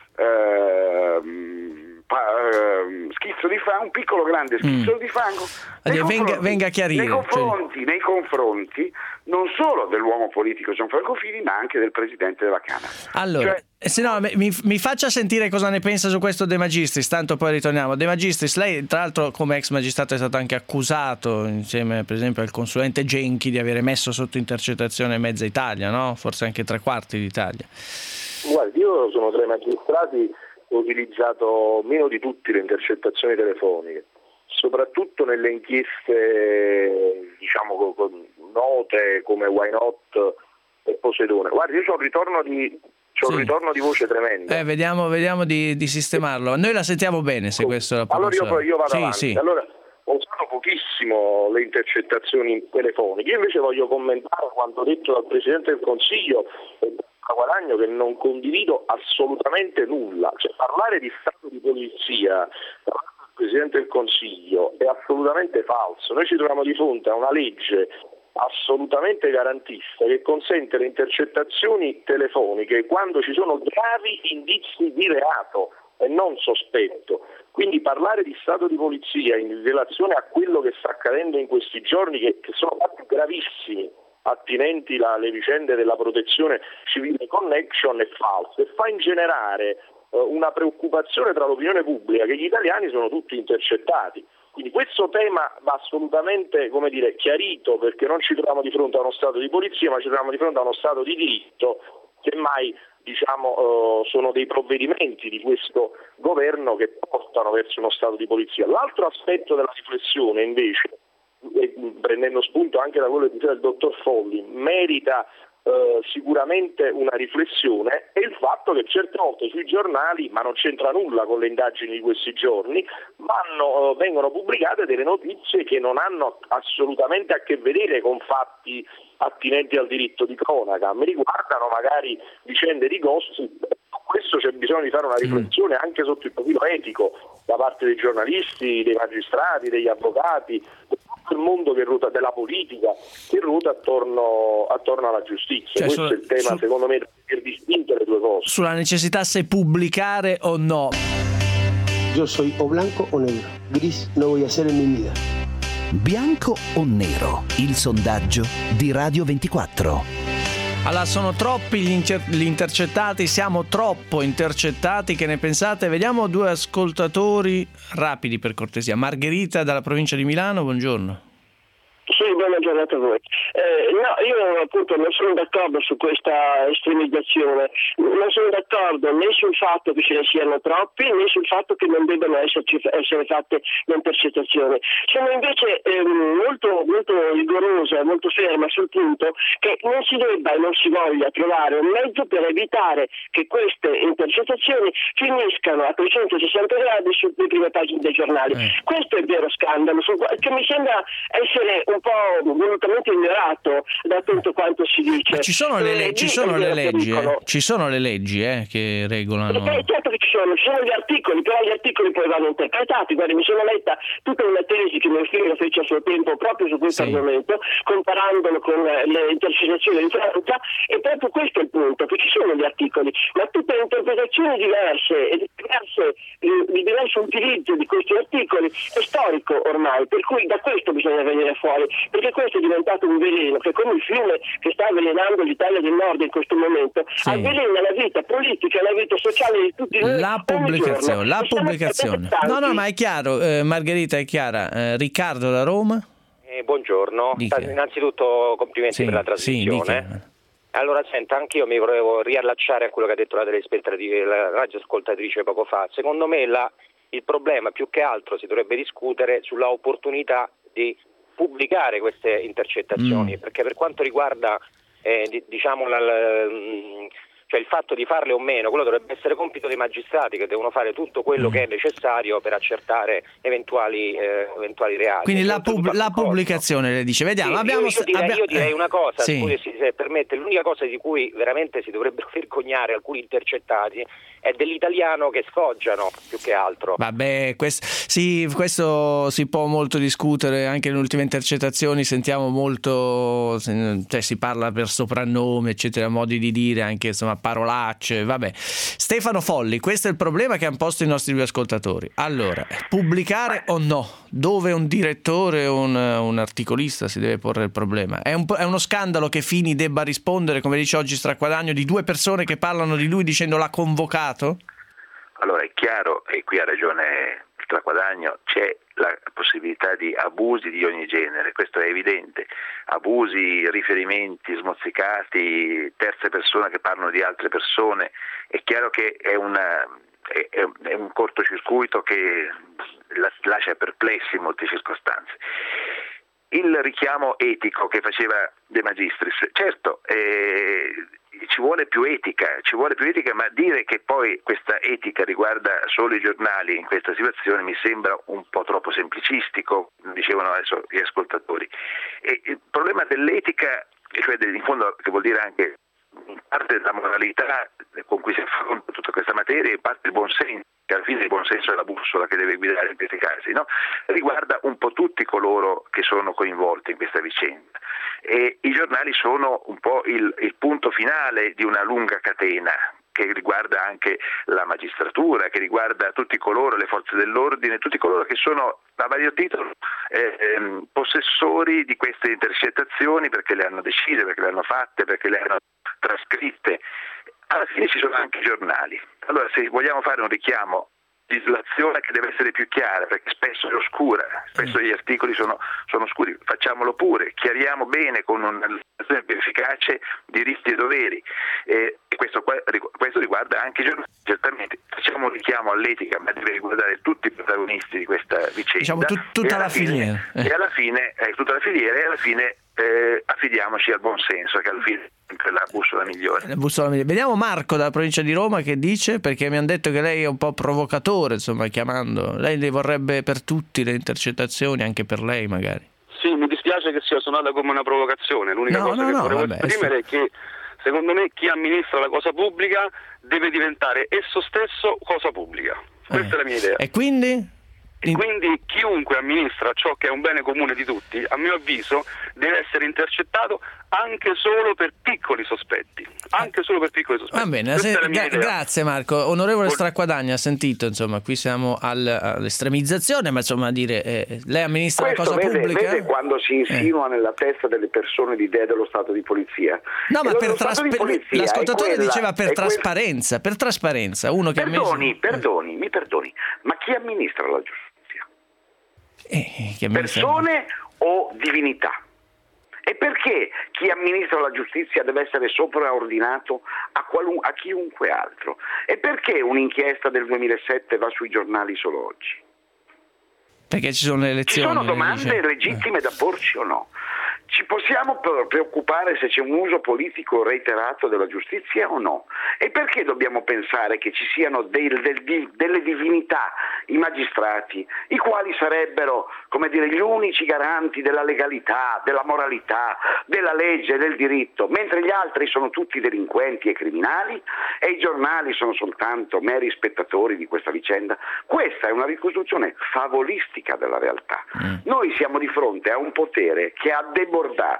eh, pa, eh, schizzo di fango, un piccolo grande schizzo mm. di fango nei Addio, confronti, venga, venga a chiarire, nei confronti, cioè... nei confronti non solo dell'uomo politico Gianfranco Fini, ma anche del presidente della Camera. Allora, cioè, se no, mi, mi faccia sentire cosa ne pensa su questo De Magistris, tanto poi ritorniamo. De Magistris, lei tra l'altro come ex magistrato è stato anche accusato insieme per esempio al consulente Genchi di avere messo sotto intercettazione mezza Italia, no? Forse anche tre quarti d'Italia. Guardi, io sono tra i magistrati che ho utilizzato meno di tutti le intercettazioni telefoniche, soprattutto nelle inchieste diciamo con note come Why Not e Poseidone. Guardi, io ho un ritorno di c'è sì. un ritorno di voce tremendo. Eh, vediamo, vediamo di, di sistemarlo. Noi la sentiamo bene, se questo la Allora io, io vado sì, avanti. Sì. Allora, ho usato pochissimo le intercettazioni telefoniche. Io invece voglio commentare quanto detto dal Presidente del Consiglio e da Guadagno, che non condivido assolutamente nulla. Cioè, parlare di stato di polizia da parte del Presidente del Consiglio è assolutamente falso. Noi ci troviamo di fronte a una legge assolutamente garantista che consente le intercettazioni telefoniche quando ci sono gravi indizi di reato e non sospetto. Quindi parlare di stato di polizia in relazione a quello che sta accadendo in questi giorni, che, che sono fatti gravissimi attinenti alle vicende della protezione civile connection, è falso e fa ingenerare eh, una preoccupazione tra l'opinione pubblica che gli italiani sono tutti intercettati. Quindi questo tema va assolutamente, come dire, chiarito, perché non ci troviamo di fronte a uno stato di polizia, ma ci troviamo di fronte a uno stato di diritto, che mai diciamo, eh, sono dei provvedimenti di questo governo che portano verso uno stato di polizia. L'altro aspetto della riflessione, invece, e prendendo spunto anche da quello che diceva il dottor Folli, merita Uh, sicuramente una riflessione, è il fatto che certe volte sui giornali, ma non c'entra nulla con le indagini di questi giorni, vanno, uh, vengono pubblicate delle notizie che non hanno assolutamente a che vedere con fatti attinenti al diritto di cronaca, mi riguardano magari vicende di gossip. Su questo c'è bisogno di fare una riflessione anche sotto il profilo etico da parte dei giornalisti, dei magistrati, degli avvocati, di tutto il mondo che ruota, della politica che ruota attorno, attorno alla giustizia. Cioè, questo su, è il tema su, secondo me per distinguere le due cose. Sulla necessità se pubblicare o no. Yo soy o blanco o negro, gris no voy a ser en mi vida. Bianco o nero? Il sondaggio di Radio ventiquattro. Allora, sono troppi gli, inter- gli intercettati, siamo troppo intercettati, che ne pensate? Vediamo due ascoltatori rapidi per cortesia. Margherita dalla provincia di Milano, buongiorno. Sì, buona giornata a voi. Eh, no, io appunto non sono d'accordo su questa estremizzazione, non sono d'accordo né sul fatto che ce ne siano troppi né sul fatto che non debbano esserci, essere fatte le intercettazioni. Sono invece eh, molto, molto rigorosa, molto ferma sul punto che non si debba e non si voglia trovare un mezzo per evitare che queste intercettazioni finiscano a trecentosessanta gradi sulle prime pagine dei giornali. Eh. Questo è il vero scandalo, che mi sembra essere un po' volutamente ignorato da tutto quanto si dice. Ma ci sono le, le- eh, ci sono le leggi, eh? ci sono le leggi eh, che regolano. Eh, certo che ci sono, ci sono gli articoli, però gli articoli poi vanno interpretati. Guardi, mi sono letta tutta una tesi che mio figlio fece a suo tempo proprio su questo sì. argomento, comparandolo con le intercettazioni in Francia, e proprio questo è il punto, che ci sono gli articoli, ma tutte le interpretazioni diverse e diverse, di diverso utilizzo di questi articoli è storico ormai, per cui da questo bisogna venire fuori, perché questo è diventato un veleno che, come il fiume che sta avvelenando l'Italia del Nord in questo momento, sì. avvelena la vita politica, la vita sociale di tutti noi. La pubblicazione, la pubblicazione. No, no, ma è chiaro, eh, Margherita, è chiara. Eh, Riccardo da Roma. Eh, buongiorno, dica. Innanzitutto complimenti sì, per la trasmissione. Sì, allora, senta, anch'io mi volevo riallacciare a quello che ha detto la telespettatrice, la radioascoltatrice poco fa. Secondo me la, il problema più che altro si dovrebbe discutere sulla opportunità di pubblicare queste intercettazioni, mm. perché per quanto riguarda eh, di, diciamo la, la, cioè il fatto di farle o meno, quello dovrebbe essere compito dei magistrati, che devono fare tutto quello mm. che è necessario per accertare eventuali, eh, eventuali reati. Quindi la, pub- la pubblicazione, le dice, vediamo. Sì, abbiamo, io, io, direi, abbiamo... io direi una cosa, sì. scusi, se permette, l'unica cosa di cui veramente si dovrebbero vergognare alcuni intercettati è dell'italiano che sfoggiano, più che altro. Vabbè, quest- sì, questo si può molto discutere, anche nelle ultime intercettazioni sentiamo molto, cioè si parla per soprannome, eccetera, modi di dire, anche insomma parolacce, vabbè. Stefano Folli, questo è il problema che hanno posto i nostri due ascoltatori. Allora, pubblicare o no? Dove un direttore o un, un articolista si deve porre il problema? È, un, è uno scandalo che Fini debba rispondere, come dice oggi Straquadagno, di due persone che parlano di lui dicendo l'ha convocato? Allora è chiaro, e qui ha ragione Straquadagno, c'è la possibilità di abusi di ogni genere, questo è evidente, abusi, riferimenti smozzicati, terze persone che parlano di altre persone, è chiaro che è, una, è, è un cortocircuito che lascia perplessi in molte circostanze. Il richiamo etico che faceva De Magistris, certo, eh, ci vuole più etica, ci vuole più etica, ma dire che poi questa etica riguarda solo i giornali in questa situazione mi sembra un po' troppo semplicistico, dicevano adesso gli ascoltatori. E il problema dell'etica, cioè in fondo che vuol dire anche in parte della moralità con cui si affronta tutta questa materia, in parte il buonsenso, che alla fine il buonsenso è la bussola che deve guidare in questi casi, no? Riguarda un po' tutti coloro che sono coinvolti in questa vicenda. E i giornali sono un po' il, il punto finale di una lunga catena che riguarda anche la magistratura, che riguarda tutti coloro, le forze dell'ordine, tutti coloro che sono a vario titolo eh, ehm, possessori di queste intercettazioni perché le hanno decise, perché le hanno fatte, perché le hanno trascritte. Alla fine ci sono anche i giornali. Allora, se vogliamo fare un richiamo legislazione che deve essere più chiara, perché spesso è oscura, spesso gli articoli sono, sono oscuri, facciamolo pure, chiariamo bene con una legislazione più efficace diritti e doveri, e questo, questo riguarda anche i giornali, certamente facciamo un richiamo all'etica, ma deve riguardare tutti i protagonisti di questa vicenda, diciamo tut, tutta la fine, filiera eh. e alla fine eh, tutta la filiera e alla fine eh, affidiamoci al buon senso, che alla fine la bussola migliore. La bussola migliore. Vediamo Marco dalla provincia di Roma che dice, perché mi hanno detto che lei è un po' provocatore, insomma, chiamando. Lei le vorrebbe per tutti le intercettazioni, anche per lei magari. Sì, mi dispiace che sia suonata come una provocazione. L'unica no, cosa no, che no, volevo vabbè, esprimere sì. è che secondo me chi amministra la cosa pubblica deve diventare esso stesso cosa pubblica. Questa eh. è la mia idea. E quindi? E quindi chiunque amministra ciò che è un bene comune di tutti, a mio avviso, deve essere intercettato anche solo per piccoli sospetti, anche solo per piccoli sospetti. Va bene, se, gra- grazie Marco. Onorevole Straquadagno, ha sentito, insomma, qui siamo al, all'estremizzazione, ma insomma a dire eh, lei amministra Questo la cosa vede, pubblica. Vede quando si insinua eh. nella testa delle persone l'idea dello Stato di polizia. No, ma per traspa- di l'ascoltatore quella, diceva per trasparenza, quella... per trasparenza, uno che perdoni, amministra... perdoni, mi perdoni, ma chi amministra la giustizia? Eh, che persone o divinità? E perché chi amministra la giustizia deve essere sopraordinato a, qualun- a chiunque altro? E perché un'inchiesta del duemilasette va sui giornali solo oggi? Perché ci sono le elezioni. Ci sono domande legittime da porci o no? Ci possiamo preoccupare se c'è un uso politico reiterato della giustizia o no? E perché dobbiamo pensare che ci siano dei, del, delle divinità, i magistrati, i quali sarebbero, come dire, gli unici garanti della legalità, della moralità, della legge, del diritto, mentre gli altri sono tutti delinquenti e criminali e i giornali sono soltanto meri spettatori di questa vicenda? Questa è una ricostruzione favolistica della realtà. Mm. Noi siamo di fronte a un potere che ha debordato,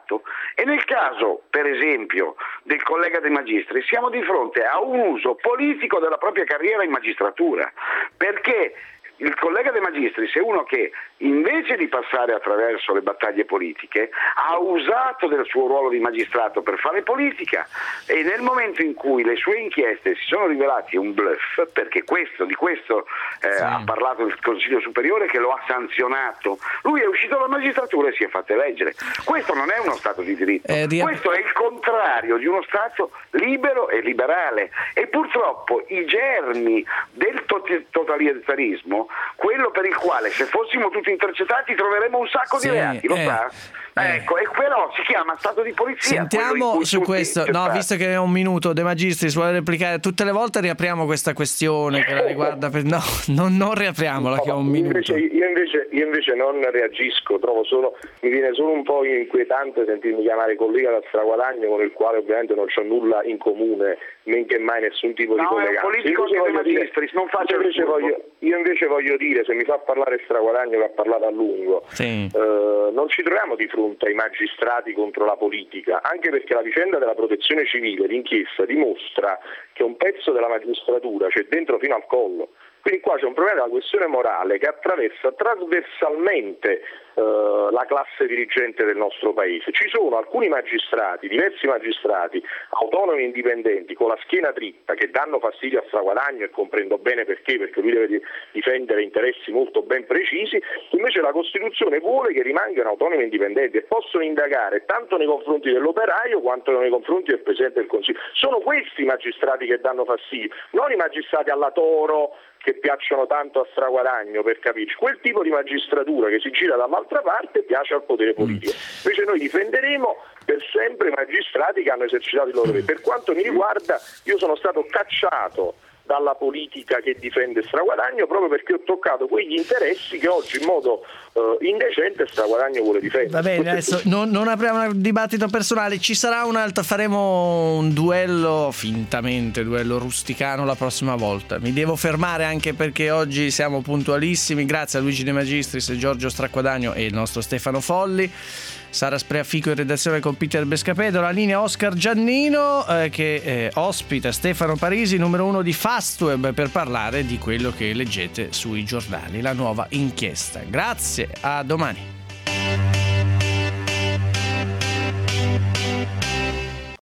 e nel caso, per esempio, del collega De Magistris, siamo di fronte a un uso politico della propria carriera in magistratura, perché il collega De Magistris è uno che invece di passare attraverso le battaglie politiche ha usato del suo ruolo di magistrato per fare politica, e nel momento in cui le sue inchieste si sono rivelate un bluff, perché questo, di questo eh, sì. ha parlato il Consiglio Superiore che lo ha sanzionato, lui è uscito dalla magistratura e si è fatto eleggere. Questo non è uno Stato di diritto, eh, ria- questo è il contrario di uno Stato libero e liberale, e purtroppo i germi del tot- totalitarismo, quello per il quale se fossimo tutti intercettati troveremo un sacco sì, di reati, lo eh, sa? Eh. Ecco, e quello si chiama Stato di polizia. Sentiamo su questo, no, visto che è un minuto, De Magistris vuole replicare. Tutte le volte riapriamo questa questione che la riguarda, per... no, non, non riapriamola, no, che ho un minuto. Invece, io, invece, io invece non reagisco, trovo solo, mi viene solo un po' inquietante sentirmi chiamare collega da Straguadagno, con il quale ovviamente non c'ho nulla in comune, men che mai nessun tipo no, di colleganza. No, è un politico che De Magistris, non faccio io invece, voglio, io invece voglio dire, se mi fa parlare Straguadagno che ha parlato a lungo, sì. eh, non ci troviamo di fronte ai magistrati contro la politica, anche perché la vicenda della protezione civile, l'inchiesta, dimostra che un pezzo della magistratura c'è dentro fino al collo. Quindi qua c'è un problema della questione morale che attraversa trasversalmente eh, la classe dirigente del nostro paese. Ci sono alcuni magistrati, diversi magistrati, autonomi e indipendenti, con la schiena dritta, che danno fastidio a Straguadagno, e comprendo bene perché, perché lui deve difendere interessi molto ben precisi. Invece la Costituzione vuole che rimangano autonomi e indipendenti e possono indagare tanto nei confronti dell'operaio quanto nei confronti del Presidente del Consiglio. Sono questi i magistrati che danno fastidio, non i magistrati alla Toro che piacciono tanto a Straguadagno, per capirci. Quel tipo di magistratura che si gira dall'altra parte piace al potere politico. Invece noi difenderemo per sempre i magistrati che hanno esercitato il loro dovere. Per quanto mi riguarda, io sono stato cacciato dalla politica che difende Straguadagno proprio perché ho toccato quegli interessi che oggi in modo uh, indecente Straguadagno vuole difendere. Va bene, adesso non, non apriamo un dibattito personale, ci sarà un altro, faremo un duello, fintamente duello rusticano la prossima volta. Mi devo fermare anche perché oggi siamo puntualissimi, grazie a Luigi De Magistris, Giorgio Straguadagno e il nostro Stefano Folli. Sara Spreafico in redazione con Peter Bescapedo, la linea Oscar Giannino eh, che eh, ospita Stefano Parisi, numero uno di Fastweb, per parlare di quello che leggete sui giornali, la nuova inchiesta. Grazie, a domani.